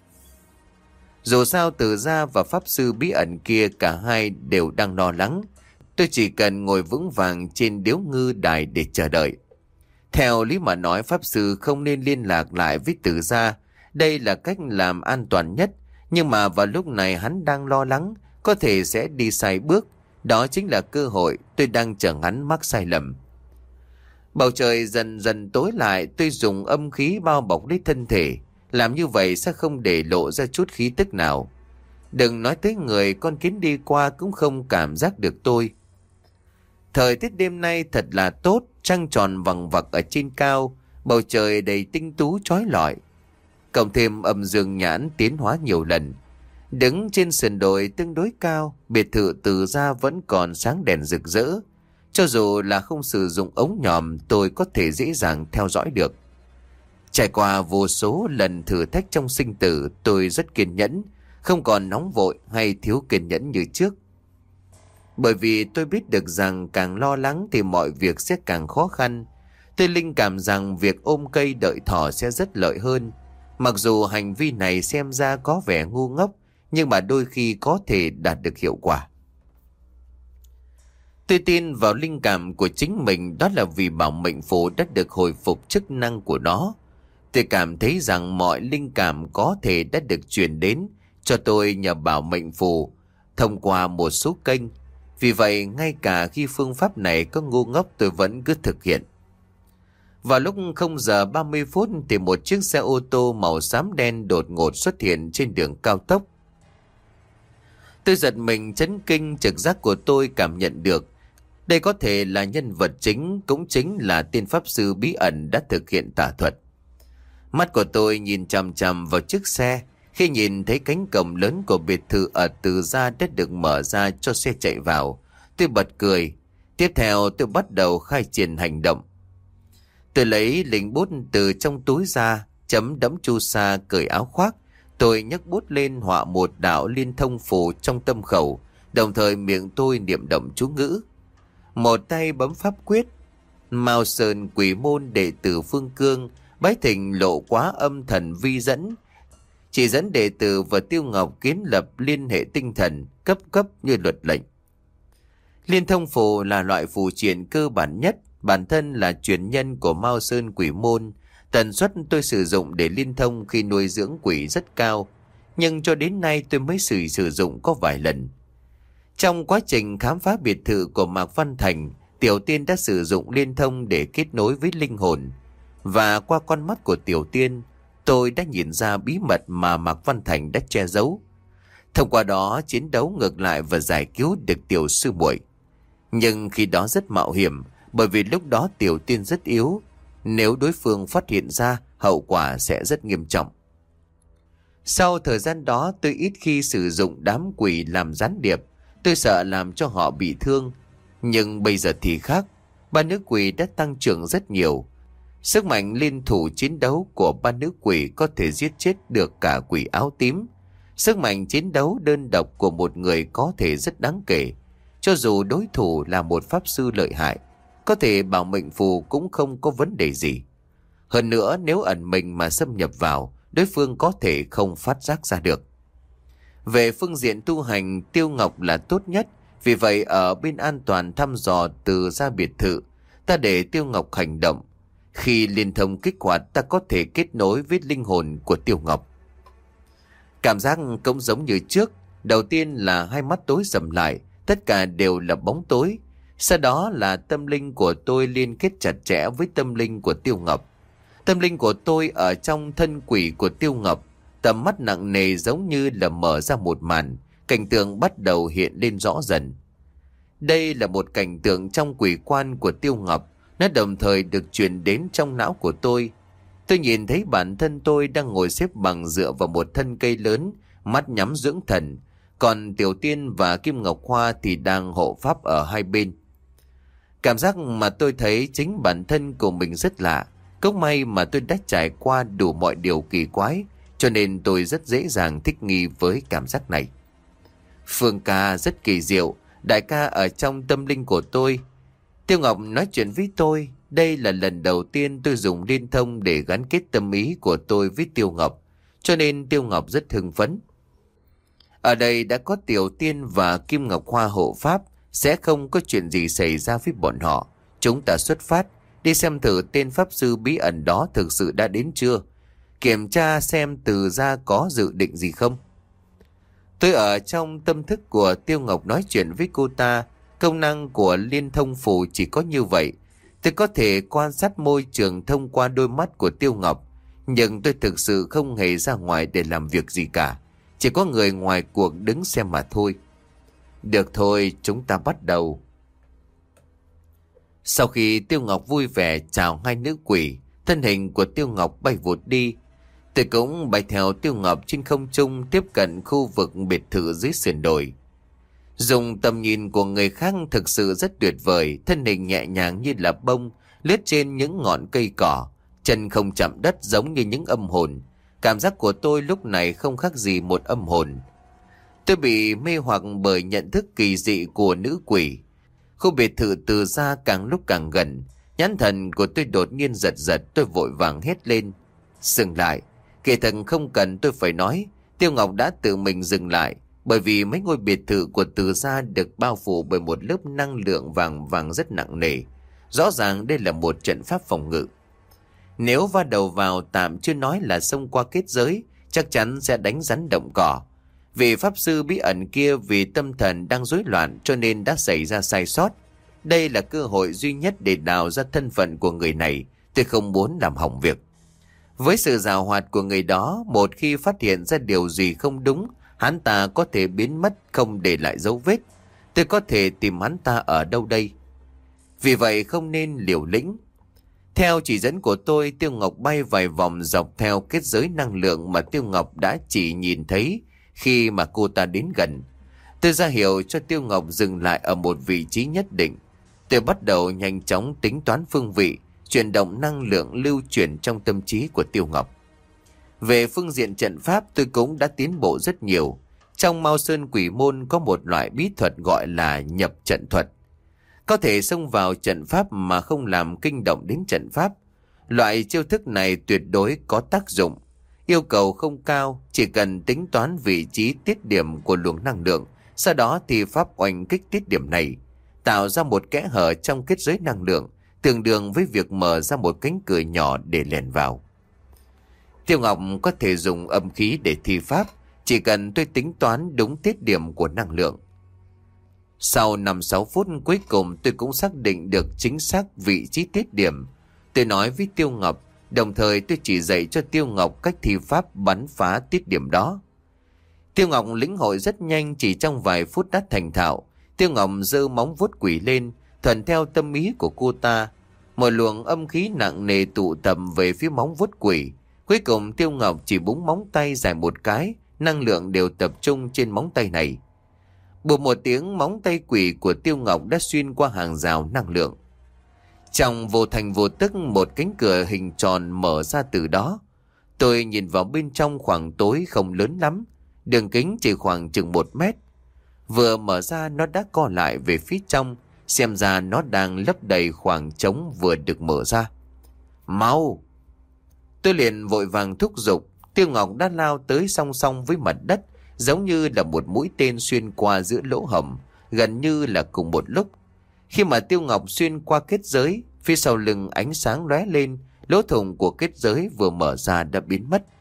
[SPEAKER 1] Dù sao Từ gia và pháp sư bí ẩn kia cả hai đều đang lo lắng. Tôi chỉ cần ngồi vững vàng trên điếu ngư đài để chờ đợi. Theo lý mà nói, pháp sư không nên liên lạc lại với Từ gia. Đây là cách làm an toàn nhất. Nhưng mà vào lúc này hắn đang lo lắng, có thể sẽ đi sai bước. Đó chính là cơ hội tôi đang chờ hắn mắc sai lầm. Bầu trời dần dần tối lại, tôi dùng âm khí bao bọc lấy thân thể. Làm như vậy sẽ không để lộ ra chút khí tức nào. Đừng nói tới người, con kiến đi qua cũng không cảm giác được tôi. Thời tiết đêm nay thật là tốt, trăng tròn vằng vặc ở trên cao, bầu trời đầy tinh tú chói lọi. Cộng thêm âm dương nhãn tiến hóa nhiều lần. Đứng trên sườn đồi tương đối cao, biệt thự Từ gia vẫn còn sáng đèn rực rỡ. Cho dù là không sử dụng ống nhòm, tôi có thể dễ dàng theo dõi được. Trải qua vô số lần thử thách trong sinh tử, tôi rất kiên nhẫn, không còn nóng vội hay thiếu kiên nhẫn như trước. Bởi vì tôi biết được rằng càng lo lắng thì mọi việc sẽ càng khó khăn. Tôi linh cảm rằng việc ôm cây đợi thỏ sẽ rất lợi hơn. Mặc dù hành vi này xem ra có vẻ ngu ngốc, nhưng mà đôi khi có thể đạt được hiệu quả. Tôi tin vào linh cảm của chính mình, đó là vì bảo mệnh phù đã được hồi phục chức năng của nó. Tôi cảm thấy rằng mọi linh cảm có thể đã được truyền đến cho tôi nhờ bảo mệnh phù thông qua một số kênh. Vì vậy, ngay cả khi phương pháp này có ngu ngốc tôi vẫn cứ thực hiện. Vào lúc không giờ ba mươi phút thì một chiếc xe ô tô màu xám đen đột ngột xuất hiện trên đường cao tốc. Tôi giật mình chấn kinh, trực giác của tôi cảm nhận được. Đây có thể là nhân vật chính, cũng chính là tên pháp sư bí ẩn đã thực hiện tà thuật. Mắt của tôi nhìn chằm chằm vào chiếc xe. Khi nhìn thấy cánh cổng lớn của biệt thự ở Từ gia đã được mở ra cho xe chạy vào, tôi bật cười. Tiếp theo tôi bắt đầu khai triển hành động. Tôi lấy linh bút từ trong túi ra, chấm đẫm chu sa, cởi áo khoác. Tôi nhấc bút lên họa một đạo liên thông phù trong tâm khẩu, đồng thời miệng tôi niệm động chú ngữ. Một tay bấm pháp quyết. Mao Sơn Quỷ Môn đệ tử Phương Cương, bái thỉnh Lộ Quá âm thần vi dẫn, chỉ dẫn đệ tử và Tiêu Ngọc kiến lập liên hệ tinh thần, cấp cấp như luật lệnh. Liên thông phù là loại phù triện cơ bản nhất, bản thân là truyền nhân của Mao Sơn Quỷ Môn. Tần suất tôi sử dụng để liên thông khi nuôi dưỡng quỷ rất cao, nhưng cho đến nay tôi mới sử sử dụng có vài lần. Trong quá trình khám phá biệt thự của Mạc Văn Thành, Tiểu Tiên đã sử dụng liên thông để kết nối với linh hồn. Và qua con mắt của Tiểu Tiên, tôi đã nhìn ra bí mật mà Mạc Văn Thành đã che giấu. Thông qua đó chiến đấu ngược lại và giải cứu được Tiểu sư muội. Nhưng khi đó rất mạo hiểm, bởi vì lúc đó Tiểu Tiên rất yếu. Nếu đối phương phát hiện ra, hậu quả sẽ rất nghiêm trọng. Sau thời gian đó tôi ít khi sử dụng đám quỷ làm gián điệp. Tôi sợ làm cho họ bị thương. Nhưng bây giờ thì khác. ba nữ quỷ đã tăng trưởng rất nhiều. Sức mạnh liên thủ chiến đấu của ba nữ quỷ có thể giết chết được cả quỷ áo tím. Sức mạnh chiến đấu đơn độc của một người có thể rất đáng kể. Cho dù đối thủ là một pháp sư lợi hại, có thể bảo mệnh phù cũng không có vấn đề gì. Hơn nữa, nếu ẩn mình mà xâm nhập vào, đối phương có thể không phát giác ra được. Về phương diện tu hành, Tiêu Ngọc là tốt nhất. Vì vậy ở bên an toàn thăm dò từ ra biệt thự, ta để Tiêu Ngọc hành động. Khi liên thông kích hoạt, ta có thể kết nối với linh hồn của Tiêu Ngọc. Cảm giác cũng giống như trước. Đầu tiên là hai mắt tối sầm lại, tất cả đều là bóng tối. Sau đó là tâm linh của tôi liên kết chặt chẽ với tâm linh của Tiêu Ngọc. Tâm linh của tôi ở trong thân quỷ của Tiêu Ngọc. Tầm mắt nặng nề giống như là mở ra một màn. Cảnh tượng bắt đầu hiện lên rõ dần. Đây là một cảnh tượng trong quỷ quan của Tiêu Ngọc. Nó đồng thời được truyền đến trong não của tôi. Tôi nhìn thấy bản thân tôi đang ngồi xếp bằng dựa vào một thân cây lớn, mắt nhắm dưỡng thần. Còn Tiểu Tiên và Kim Ngọc Hoa thì đang hộ pháp ở hai bên. Cảm giác mà tôi thấy chính bản thân của mình rất lạ. Cũng may mà tôi đã trải qua đủ mọi điều kỳ quái, cho nên tôi rất dễ dàng thích nghi với cảm giác này. Phương ca rất kỳ diệu, đại ca ở trong tâm linh của tôi. Tiêu Ngọc nói chuyện với tôi. Đây là lần đầu tiên tôi dùng liên thông để gắn kết tâm ý của tôi với Tiêu Ngọc, cho nên Tiêu Ngọc rất hưng phấn. Ở đây đã có Tiểu Tiên và Kim Ngọc Hoa hộ pháp, sẽ không có chuyện gì xảy ra với bọn họ. Chúng ta xuất phát, đi xem thử tên pháp sư bí ẩn đó thực sự đã đến chưa. Kiểm tra xem từ ra có dự định gì không. Tôi ở trong tâm thức của Tiêu Ngọc nói chuyện với cô ta. Công năng của liên thông phù chỉ có như vậy. Tôi có thể quan sát môi trường thông qua đôi mắt của Tiêu Ngọc. Nhưng tôi thực sự không hề ra ngoài để làm việc gì cả. Chỉ có người ngoài cuộc đứng xem mà thôi. Được thôi, chúng ta bắt đầu. Sau khi Tiêu Ngọc vui vẻ chào hai nữ quỷ, thân hình của Tiêu Ngọc bay vụt đi. Tôi cũng bay theo Tiêu Ngọc trên không trung, tiếp cận khu vực biệt thự dưới sườn đồi. Dùng tầm nhìn của người khác thực sự rất tuyệt vời, thân hình nhẹ nhàng như là bông, lướt trên những ngọn cây cỏ, chân không chạm đất giống như những âm hồn. Cảm giác của tôi lúc này không khác gì một âm hồn. Tôi bị mê hoặc bởi nhận thức kỳ dị của nữ quỷ. Khu biệt thự từ xa càng lúc càng gần, nhãn thần của tôi đột nhiên giật giật, tôi vội vàng hét lên. Dừng lại. Kể thật không cần tôi phải nói, Tiêu Ngọc đã tự mình dừng lại, bởi vì mấy ngôi biệt thự của từ xa được bao phủ bởi một lớp năng lượng vàng vàng rất nặng nề. Rõ ràng đây là một trận pháp phòng ngự. Nếu va đầu vào, tạm chưa nói là xông qua kết giới, chắc chắn sẽ đánh rắn động cỏ. Vì pháp sư bí ẩn kia vì tâm thần đang rối loạn cho nên đã xảy ra sai sót. Đây là cơ hội duy nhất để đào ra thân phận của người này. Tôi không muốn làm hỏng việc. Với sự giàu hoạt của người đó, một khi phát hiện ra điều gì không đúng, hắn ta có thể biến mất không để lại dấu vết. Tôi có thể tìm hắn ta ở đâu đây? Vì vậy không nên liều lĩnh. Theo chỉ dẫn của tôi, Tiêu Ngọc bay vài vòng dọc theo kết giới năng lượng mà Tiêu Ngọc đã chỉ nhìn thấy khi mà cô ta đến gần. Tôi ra hiệu cho Tiêu Ngọc dừng lại ở một vị trí nhất định. Tôi bắt đầu nhanh chóng tính toán phương vị, chuyển động năng lượng lưu chuyển trong tâm trí của Tiêu Ngọc. Về phương diện trận pháp tôi cũng đã tiến bộ rất nhiều. Trong Mao Sơn Quỷ Môn có một loại bí thuật gọi là nhập trận thuật. Có thể xông vào trận pháp mà không làm kinh động đến trận pháp. Loại chiêu thức này tuyệt đối có tác dụng. Yêu cầu không cao, chỉ cần tính toán vị trí tiết điểm của luồng năng lượng, sau đó thì pháp oanh kích tiết điểm này, tạo ra một kẽ hở trong kết giới năng lượng, tương đương với việc mở ra một cánh cửa nhỏ để lèn vào. Tiêu Ngọc có thể dùng âm khí để thi pháp, chỉ cần tôi tính toán đúng tiết điểm của năng lượng. Sau năm sáu phút cuối cùng tôi cũng xác định được chính xác vị trí tiết điểm. Tôi nói với Tiêu Ngọc, đồng thời tôi chỉ dạy cho Tiêu Ngọc cách thi pháp bắn phá tiết điểm đó. Tiêu Ngọc lĩnh hội rất nhanh, chỉ trong vài phút đã thành thạo. Tiêu Ngọc giơ móng vuốt quỷ lên, thuận theo tâm ý của cô ta. Một luồng âm khí nặng nề tụ tập về phía móng vuốt quỷ. Cuối cùng Tiêu Ngọc chỉ búng móng tay dài một cái, năng lượng đều tập trung trên móng tay này. Bụp một tiếng, móng tay quỷ của Tiêu Ngọc đã xuyên qua hàng rào năng lượng. Trong vô thành vô tức một cánh cửa hình tròn mở ra từ đó. Tôi nhìn vào bên trong khoảng tối không lớn lắm, đường kính chỉ khoảng chừng một mét. Vừa mở ra nó đã co lại về phía trong, xem ra nó đang lấp đầy khoảng trống vừa được mở ra. Mau! Tôi liền vội vàng thúc giục. Tiêu Ngọc đã lao tới song song với mặt đất, giống như là một mũi tên xuyên qua giữa lỗ hổng, gần như là cùng một lúc. Khi mà Tiêu Ngọc xuyên qua kết giới, phía sau lưng ánh sáng lóe lên, lỗ thủng của kết giới vừa mở ra đã biến mất.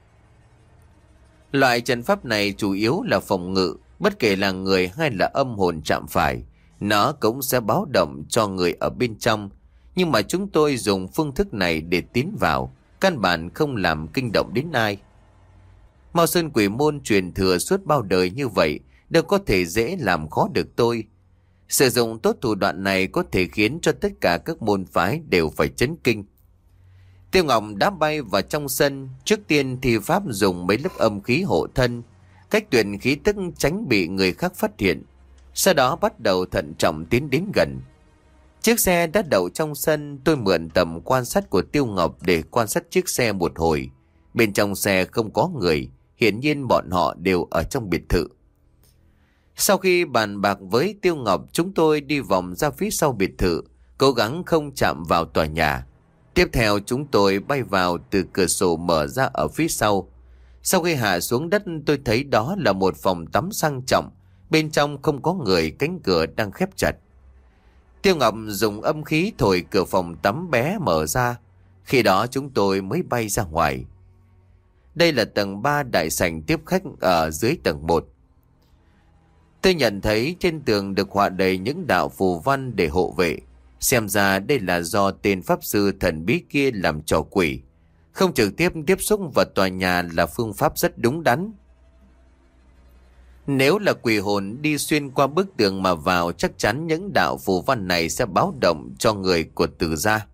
[SPEAKER 1] Loại trận pháp này chủ yếu là phòng ngự, bất kể là người hay là âm hồn chạm phải, nó cũng sẽ báo động cho người ở bên trong. Nhưng mà chúng tôi dùng phương thức này để tiến vào, căn bản không làm kinh động đến ai. Mao Sơn Quỷ Môn truyền thừa suốt bao đời như vậy, đâu có thể dễ làm khó được tôi. Sử dụng tốt thủ đoạn này có thể khiến cho tất cả các môn phái đều phải chấn kinh. Tiêu Ngọc đã bay vào trong sân, trước tiên thì pháp dùng mấy lớp âm khí hộ thân, cách tuyệt khí tức tránh bị người khác phát hiện. Sau đó bắt đầu thận trọng tiến đến gần. Chiếc xe đã đậu trong sân, tôi mượn tầm quan sát của Tiêu Ngọc để quan sát chiếc xe một hồi. Bên trong xe không có người, hiển nhiên bọn họ đều ở trong biệt thự. Sau khi bàn bạc với Tiêu Ngọc, chúng tôi đi vòng ra phía sau biệt thự, cố gắng không chạm vào tòa nhà. Tiếp theo chúng tôi bay vào từ cửa sổ mở ra ở phía sau. Sau khi hạ xuống đất, tôi thấy đó là một phòng tắm sang trọng, bên trong không có người, cánh cửa đang khép chặt. Tiêu Ngọc dùng âm khí thổi cửa phòng tắm bé mở ra, khi đó chúng tôi mới bay ra ngoài. Đây là tầng ba đại sảnh tiếp khách ở dưới tầng một. Tôi nhận thấy trên tường được họa đầy những đạo phù văn để hộ vệ. Xem ra đây là do tên pháp sư thần bí kia làm trò quỷ. Không trực tiếp tiếp xúc vào tòa nhà là phương pháp rất đúng đắn. Nếu là quỷ hồn đi xuyên qua bức tường mà vào, chắc chắn những đạo phù văn này sẽ báo động cho người của Từ gia.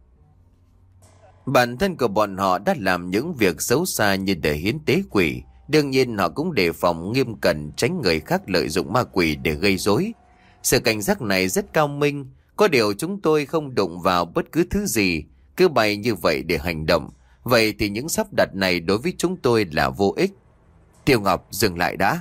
[SPEAKER 1] Bản thân của bọn họ đã làm những việc xấu xa như để hiến tế quỷ. Đương nhiên họ cũng đề phòng nghiêm cẩn, tránh người khác lợi dụng ma quỷ để gây rối. Sự cảnh giác này rất cao minh. Có điều chúng tôi không đụng vào bất cứ thứ gì, cứ bay như vậy để hành động. Vậy thì những sắp đặt này đối với chúng tôi là vô ích. Tiêu Ngọc dừng lại đã.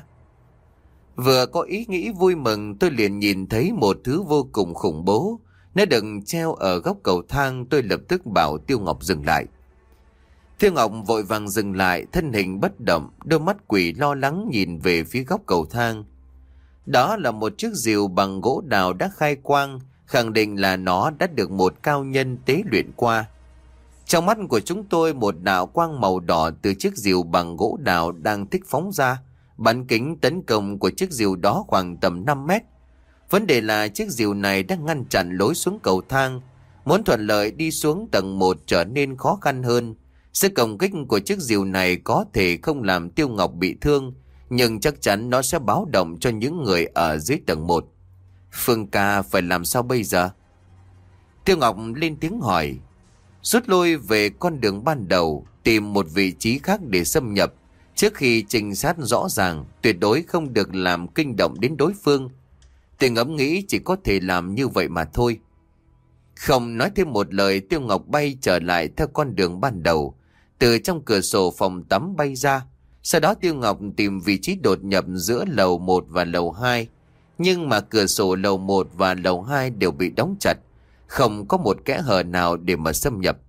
[SPEAKER 1] Vừa có ý nghĩ vui mừng, tôi liền nhìn thấy một thứ vô cùng khủng bố. Nó đừng treo ở góc cầu thang. Tôi lập tức bảo Tiêu Ngọc dừng lại. Tiêu Ngọc vội vàng dừng lại, thân hình bất động, đôi mắt quỷ lo lắng nhìn về phía góc cầu thang. Đó là một chiếc rìu bằng gỗ đào đã khai quang, khẳng định là nó đã được một cao nhân tế luyện qua. Trong mắt của chúng tôi, một đạo quang màu đỏ từ chiếc rìu bằng gỗ đào đang thích phóng ra. Bán kính tấn công của chiếc rìu đó khoảng tầm năm mét. Vấn đề là chiếc rìu này đang ngăn chặn lối xuống cầu thang. Muốn thuận lợi đi xuống tầng một trở nên khó khăn hơn. Sức công kích của chiếc rìu này có thể không làm Tiêu Ngọc bị thương, nhưng chắc chắn nó sẽ báo động cho những người ở dưới tầng một. Phương ca phải làm sao bây giờ? Tiêu Ngọc lên tiếng hỏi. Rút lui về con đường ban đầu, tìm một vị trí khác để xâm nhập. Trước khi trinh sát rõ ràng, tuyệt đối không được làm kinh động đến đối phương. Tôi ngẫm nghĩ chỉ có thể làm như vậy mà thôi. Không nói thêm một lời, Tiêu Ngọc bay trở lại theo con đường ban đầu, từ trong cửa sổ phòng tắm bay ra. Sau đó Tiêu Ngọc tìm vị trí đột nhập giữa lầu một và lầu hai. Nhưng mà cửa sổ lầu một và lầu hai đều bị đóng chặt, không có một kẽ hở nào để mà xâm nhập.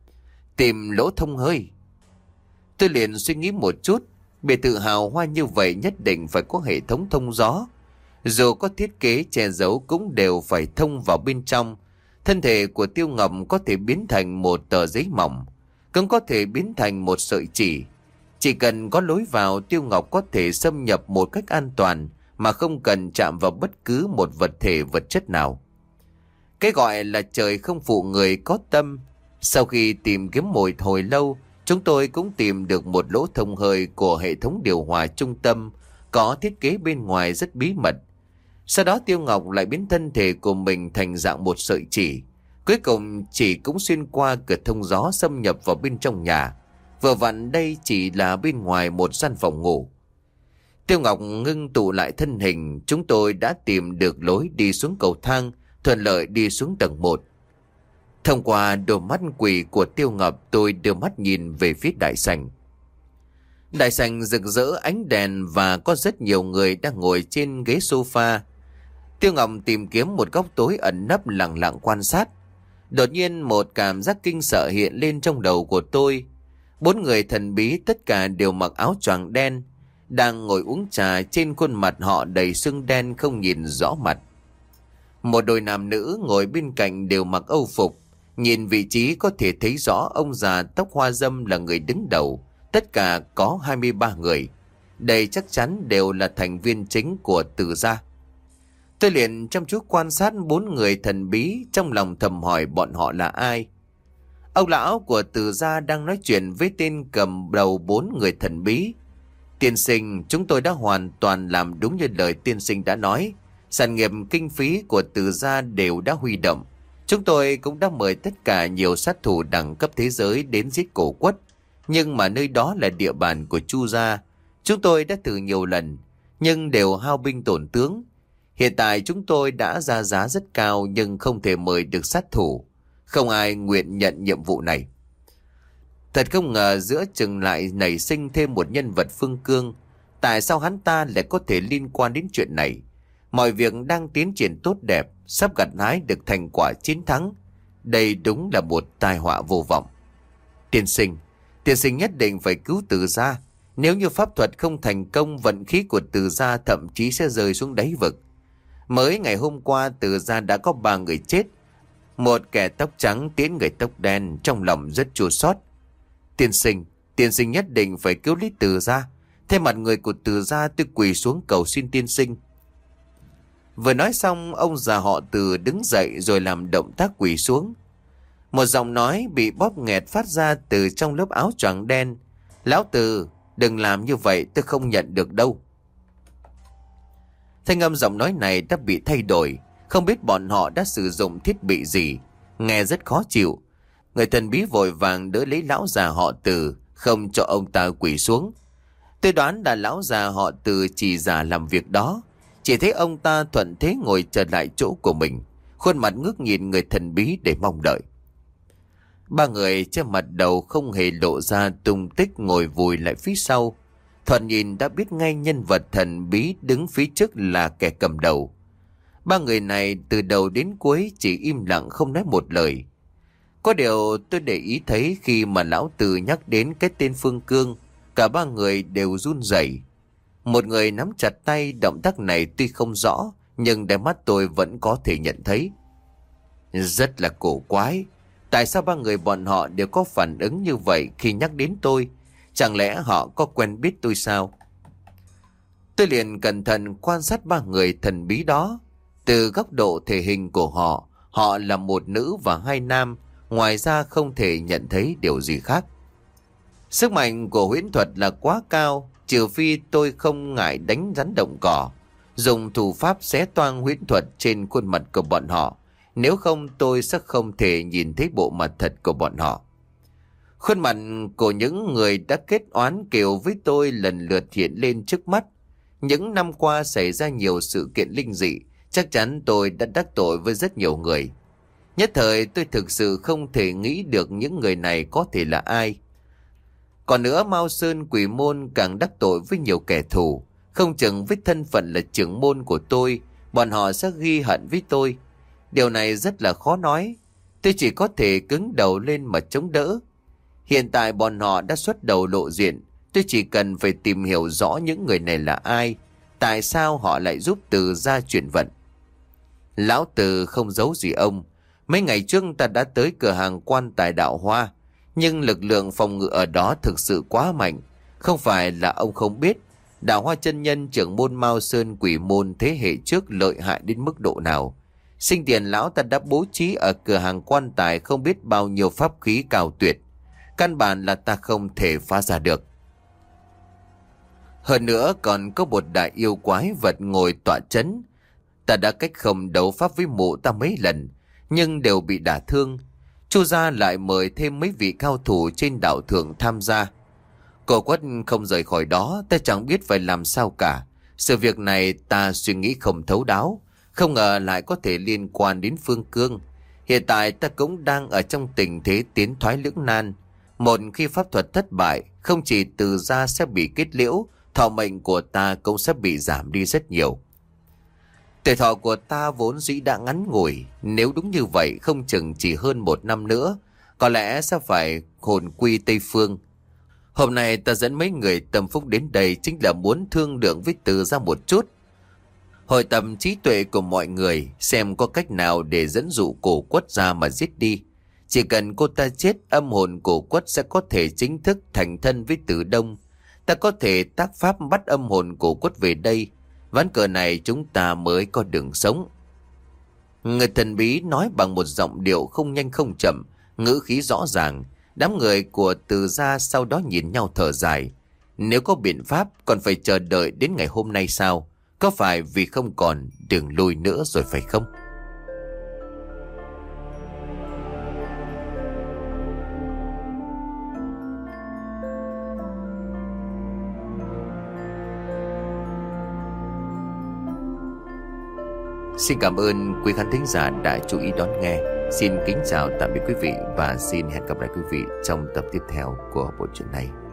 [SPEAKER 1] Tìm lỗ thông hơi. Tôi liền suy nghĩ một chút, biệt thự hào hoa như vậy nhất định phải có hệ thống thông gió. Dù có thiết kế che giấu cũng đều phải thông vào bên trong. Thân thể của Tiêu Ngọc có thể biến thành một tờ giấy mỏng, cũng có thể biến thành một sợi chỉ. Chỉ cần có lối vào, Tiêu Ngọc có thể xâm nhập một cách an toàn mà không cần chạm vào bất cứ một vật thể vật chất nào. Cái gọi là trời không phụ người có tâm. Sau khi tìm kiếm một hồi lâu, chúng tôi cũng tìm được một lỗ thông hơi của hệ thống điều hòa trung tâm, có thiết kế bên ngoài rất bí mật. Sau đó Tiêu Ngọc lại biến thân thể của mình thành dạng một sợi chỉ. Cuối cùng chỉ cũng xuyên qua cửa thông gió xâm nhập vào bên trong nhà. Vừa vặn đây chỉ là bên ngoài một gian phòng ngủ. Tiêu Ngọc ngưng tụ lại thân hình, chúng tôi đã tìm được lối đi xuống cầu thang, thuận lợi đi xuống tầng một. Thông qua đôi mắt quỷ của Tiêu Ngọc, tôi đưa mắt nhìn về phía đại sảnh. Đại sảnh rực rỡ ánh đèn và có rất nhiều người đang ngồi trên ghế sofa. Tiêu Ngọc tìm kiếm một góc tối ẩn nấp lặng lặng quan sát. Đột nhiên một cảm giác kinh sợ hiện lên trong đầu của tôi. Bốn người thần bí tất cả đều mặc áo choàng đen, đang ngồi uống trà, trên khuôn mặt họ đầy sưng đen không nhìn rõ mặt. Một đôi nam nữ ngồi bên cạnh đều mặc âu phục. Nhìn vị trí có thể thấy rõ ông già tóc hoa râm là người đứng đầu. Tất cả có hai mươi ba người. Đây chắc chắn đều là thành viên chính của Từ gia. Tôi liền chăm chú quan sát bốn người thần bí, trong lòng thầm hỏi bọn họ là ai. Ông lão của Từ gia đang nói chuyện với tên cầm đầu bốn người thần bí. Tiên sinh, chúng tôi đã hoàn toàn làm đúng như lời tiên sinh đã nói. Sản nghiệp kinh phí của Từ gia đều đã huy động. Chúng tôi cũng đã mời tất cả nhiều sát thủ đẳng cấp thế giới đến giết Cổ Quất. Nhưng mà nơi đó là địa bàn của Chu gia. Chúng tôi đã thử nhiều lần, nhưng đều hao binh tổn tướng. Hiện tại chúng tôi đã ra giá rất cao nhưng không thể mời được sát thủ. Không ai nguyện nhận nhiệm vụ này. Thật không ngờ giữa chừng lại nảy sinh thêm một nhân vật phương cương. Tại sao hắn ta lại có thể liên quan đến chuyện này? Mọi việc đang tiến triển tốt đẹp, sắp gặt hái được thành quả chiến thắng. Đây đúng là một tai họa vô vọng. Tiên sinh, tiên sinh nhất định phải cứu Từ gia. Nếu như pháp thuật không thành công, vận khí của Từ gia thậm chí sẽ rơi xuống đáy vực. Mới ngày hôm qua Từ gia đã có ba người chết. Một kẻ tóc trắng tiến người tóc đen, trong lòng rất chua xót. Tiên sinh, tiên sinh nhất định phải cứu lấy Từ gia. Thay mặt người của Từ gia, tôi quỳ xuống cầu xin tiên sinh. Vừa nói xong, ông già họ Từ đứng dậy rồi làm động tác quỳ xuống. Một giọng nói bị bóp nghẹt phát ra từ trong lớp áo choàng đen. Lão Từ, đừng làm như vậy, tôi không nhận được đâu. Thanh âm giọng nói này đã bị thay đổi. Không biết bọn họ đã sử dụng thiết bị gì. Nghe rất khó chịu. Người thần bí vội vàng đỡ lấy lão già họ Từ, không cho ông ta quỳ xuống. Tôi đoán là lão già họ Từ chỉ giả làm việc đó. Chỉ thấy ông ta thuận thế ngồi trở lại chỗ của mình, khuôn mặt ngước nhìn người thần bí để mong đợi. Ba người trên mặt đầu không hề lộ ra tung tích, ngồi vùi lại phía sau. Thoạt nhìn đã biết ngay nhân vật thần bí đứng phía trước là kẻ cầm đầu. Ba người này từ đầu đến cuối chỉ im lặng không nói một lời. Có điều tôi để ý thấy khi mà lão Từ nhắc đến cái tên Phương Cương, cả ba người đều run rẩy. Một người nắm chặt tay, động tác này tuy không rõ, nhưng đáy mắt tôi vẫn có thể nhận thấy. Rất là cổ quái. Tại sao ba người bọn họ đều có phản ứng như vậy khi nhắc đến tôi? Chẳng lẽ họ có quen biết tôi sao? Tôi liền cẩn thận quan sát ba người thần bí đó. Từ góc độ thể hình của họ, họ là một nữ và hai nam. Ngoài ra không thể nhận thấy điều gì khác. Sức mạnh của huyễn thuật là quá cao. Trừ phi tôi không ngại đánh rắn động cỏ, dùng thủ pháp xé toang huyễn thuật trên khuôn mặt của bọn họ. Nếu không tôi sẽ không thể nhìn thấy bộ mặt thật của bọn họ. Khuôn mặt của những người đã kết oán kiều với tôi lần lượt hiện lên trước mắt. Những năm qua xảy ra nhiều sự kiện linh dị, chắc chắn tôi đã đắc tội với rất nhiều người. Nhất thời tôi thực sự không thể nghĩ được những người này có thể là ai. Còn nữa, Mao Sơn Quỷ Môn càng đắc tội với nhiều kẻ thù. Không chừng với thân phận là trưởng môn của tôi, bọn họ sẽ ghi hận với tôi. Điều này rất là khó nói. Tôi chỉ có thể cứng đầu lên mà chống đỡ. Hiện tại bọn họ đã xuất đầu lộ diện. Tôi chỉ cần phải tìm hiểu rõ những người này là ai. Tại sao họ lại giúp Từ gia chuyển vận. Lão Từ không giấu gì ông. Mấy ngày trước ta đã tới cửa hàng Quan Tài Đạo Hoa. Nhưng lực lượng phòng ngự ở đó thực sự quá mạnh. Không phải là ông không biết, Đạo Hoa chân nhân trưởng môn Mao Sơn Quỷ Môn thế hệ trước lợi hại đến mức độ nào. Sinh tiền lão ta đã bố trí ở cửa hàng quan tài không biết bao nhiêu pháp khí cao tuyệt. Căn bản là ta không thể phá ra được. Hơn nữa còn có một đại yêu quái vật ngồi tọa chấn. Ta đã cách không đấu pháp với mụ ta mấy lần, nhưng đều bị đả thương. Chu gia lại mời thêm mấy vị cao thủ trên đảo thượng tham gia. Cổ Quất không rời khỏi đó, ta chẳng biết phải làm sao cả. Sự việc này ta suy nghĩ không thấu đáo, không ngờ lại có thể liên quan đến Phương Cương. Hiện tại ta cũng đang ở trong tình thế tiến thoái lưỡng nan. Một khi pháp thuật thất bại, không chỉ Từ gia sẽ bị kết liễu, thọ mệnh của ta cũng sẽ bị giảm đi rất nhiều. Tuổi thọ của ta vốn dĩ đã ngắn ngủi, nếu đúng như vậy không chừng chỉ hơn một năm nữa, có lẽ sẽ phải hồn quy Tây Phương. Hôm nay ta dẫn mấy người tâm phúc đến đây chính là muốn thương lượng với Từ gia một chút. Hội tầm trí tuệ của mọi người xem có cách nào để dẫn dụ Cổ Quất ra mà giết đi. Chỉ cần cô ta chết, âm hồn Cổ Quất sẽ có thể chính thức thành thân với Từ Đông. Ta có thể tác pháp bắt âm hồn Cổ Quất về đây. Ván cờ này chúng ta mới có đường sống. Người thần bí nói bằng một giọng điệu không nhanh không chậm, ngữ khí rõ ràng. Đám người của Từ gia sau đó nhìn nhau thở dài. Nếu có biện pháp còn phải chờ đợi đến ngày hôm nay sao? Có phải vì không còn đường lui nữa rồi phải không? Xin cảm ơn quý khán thính giả đã chú ý đón nghe. Xin kính chào tạm biệt quý vị và xin hẹn gặp lại quý vị trong tập tiếp theo của bộ truyện này.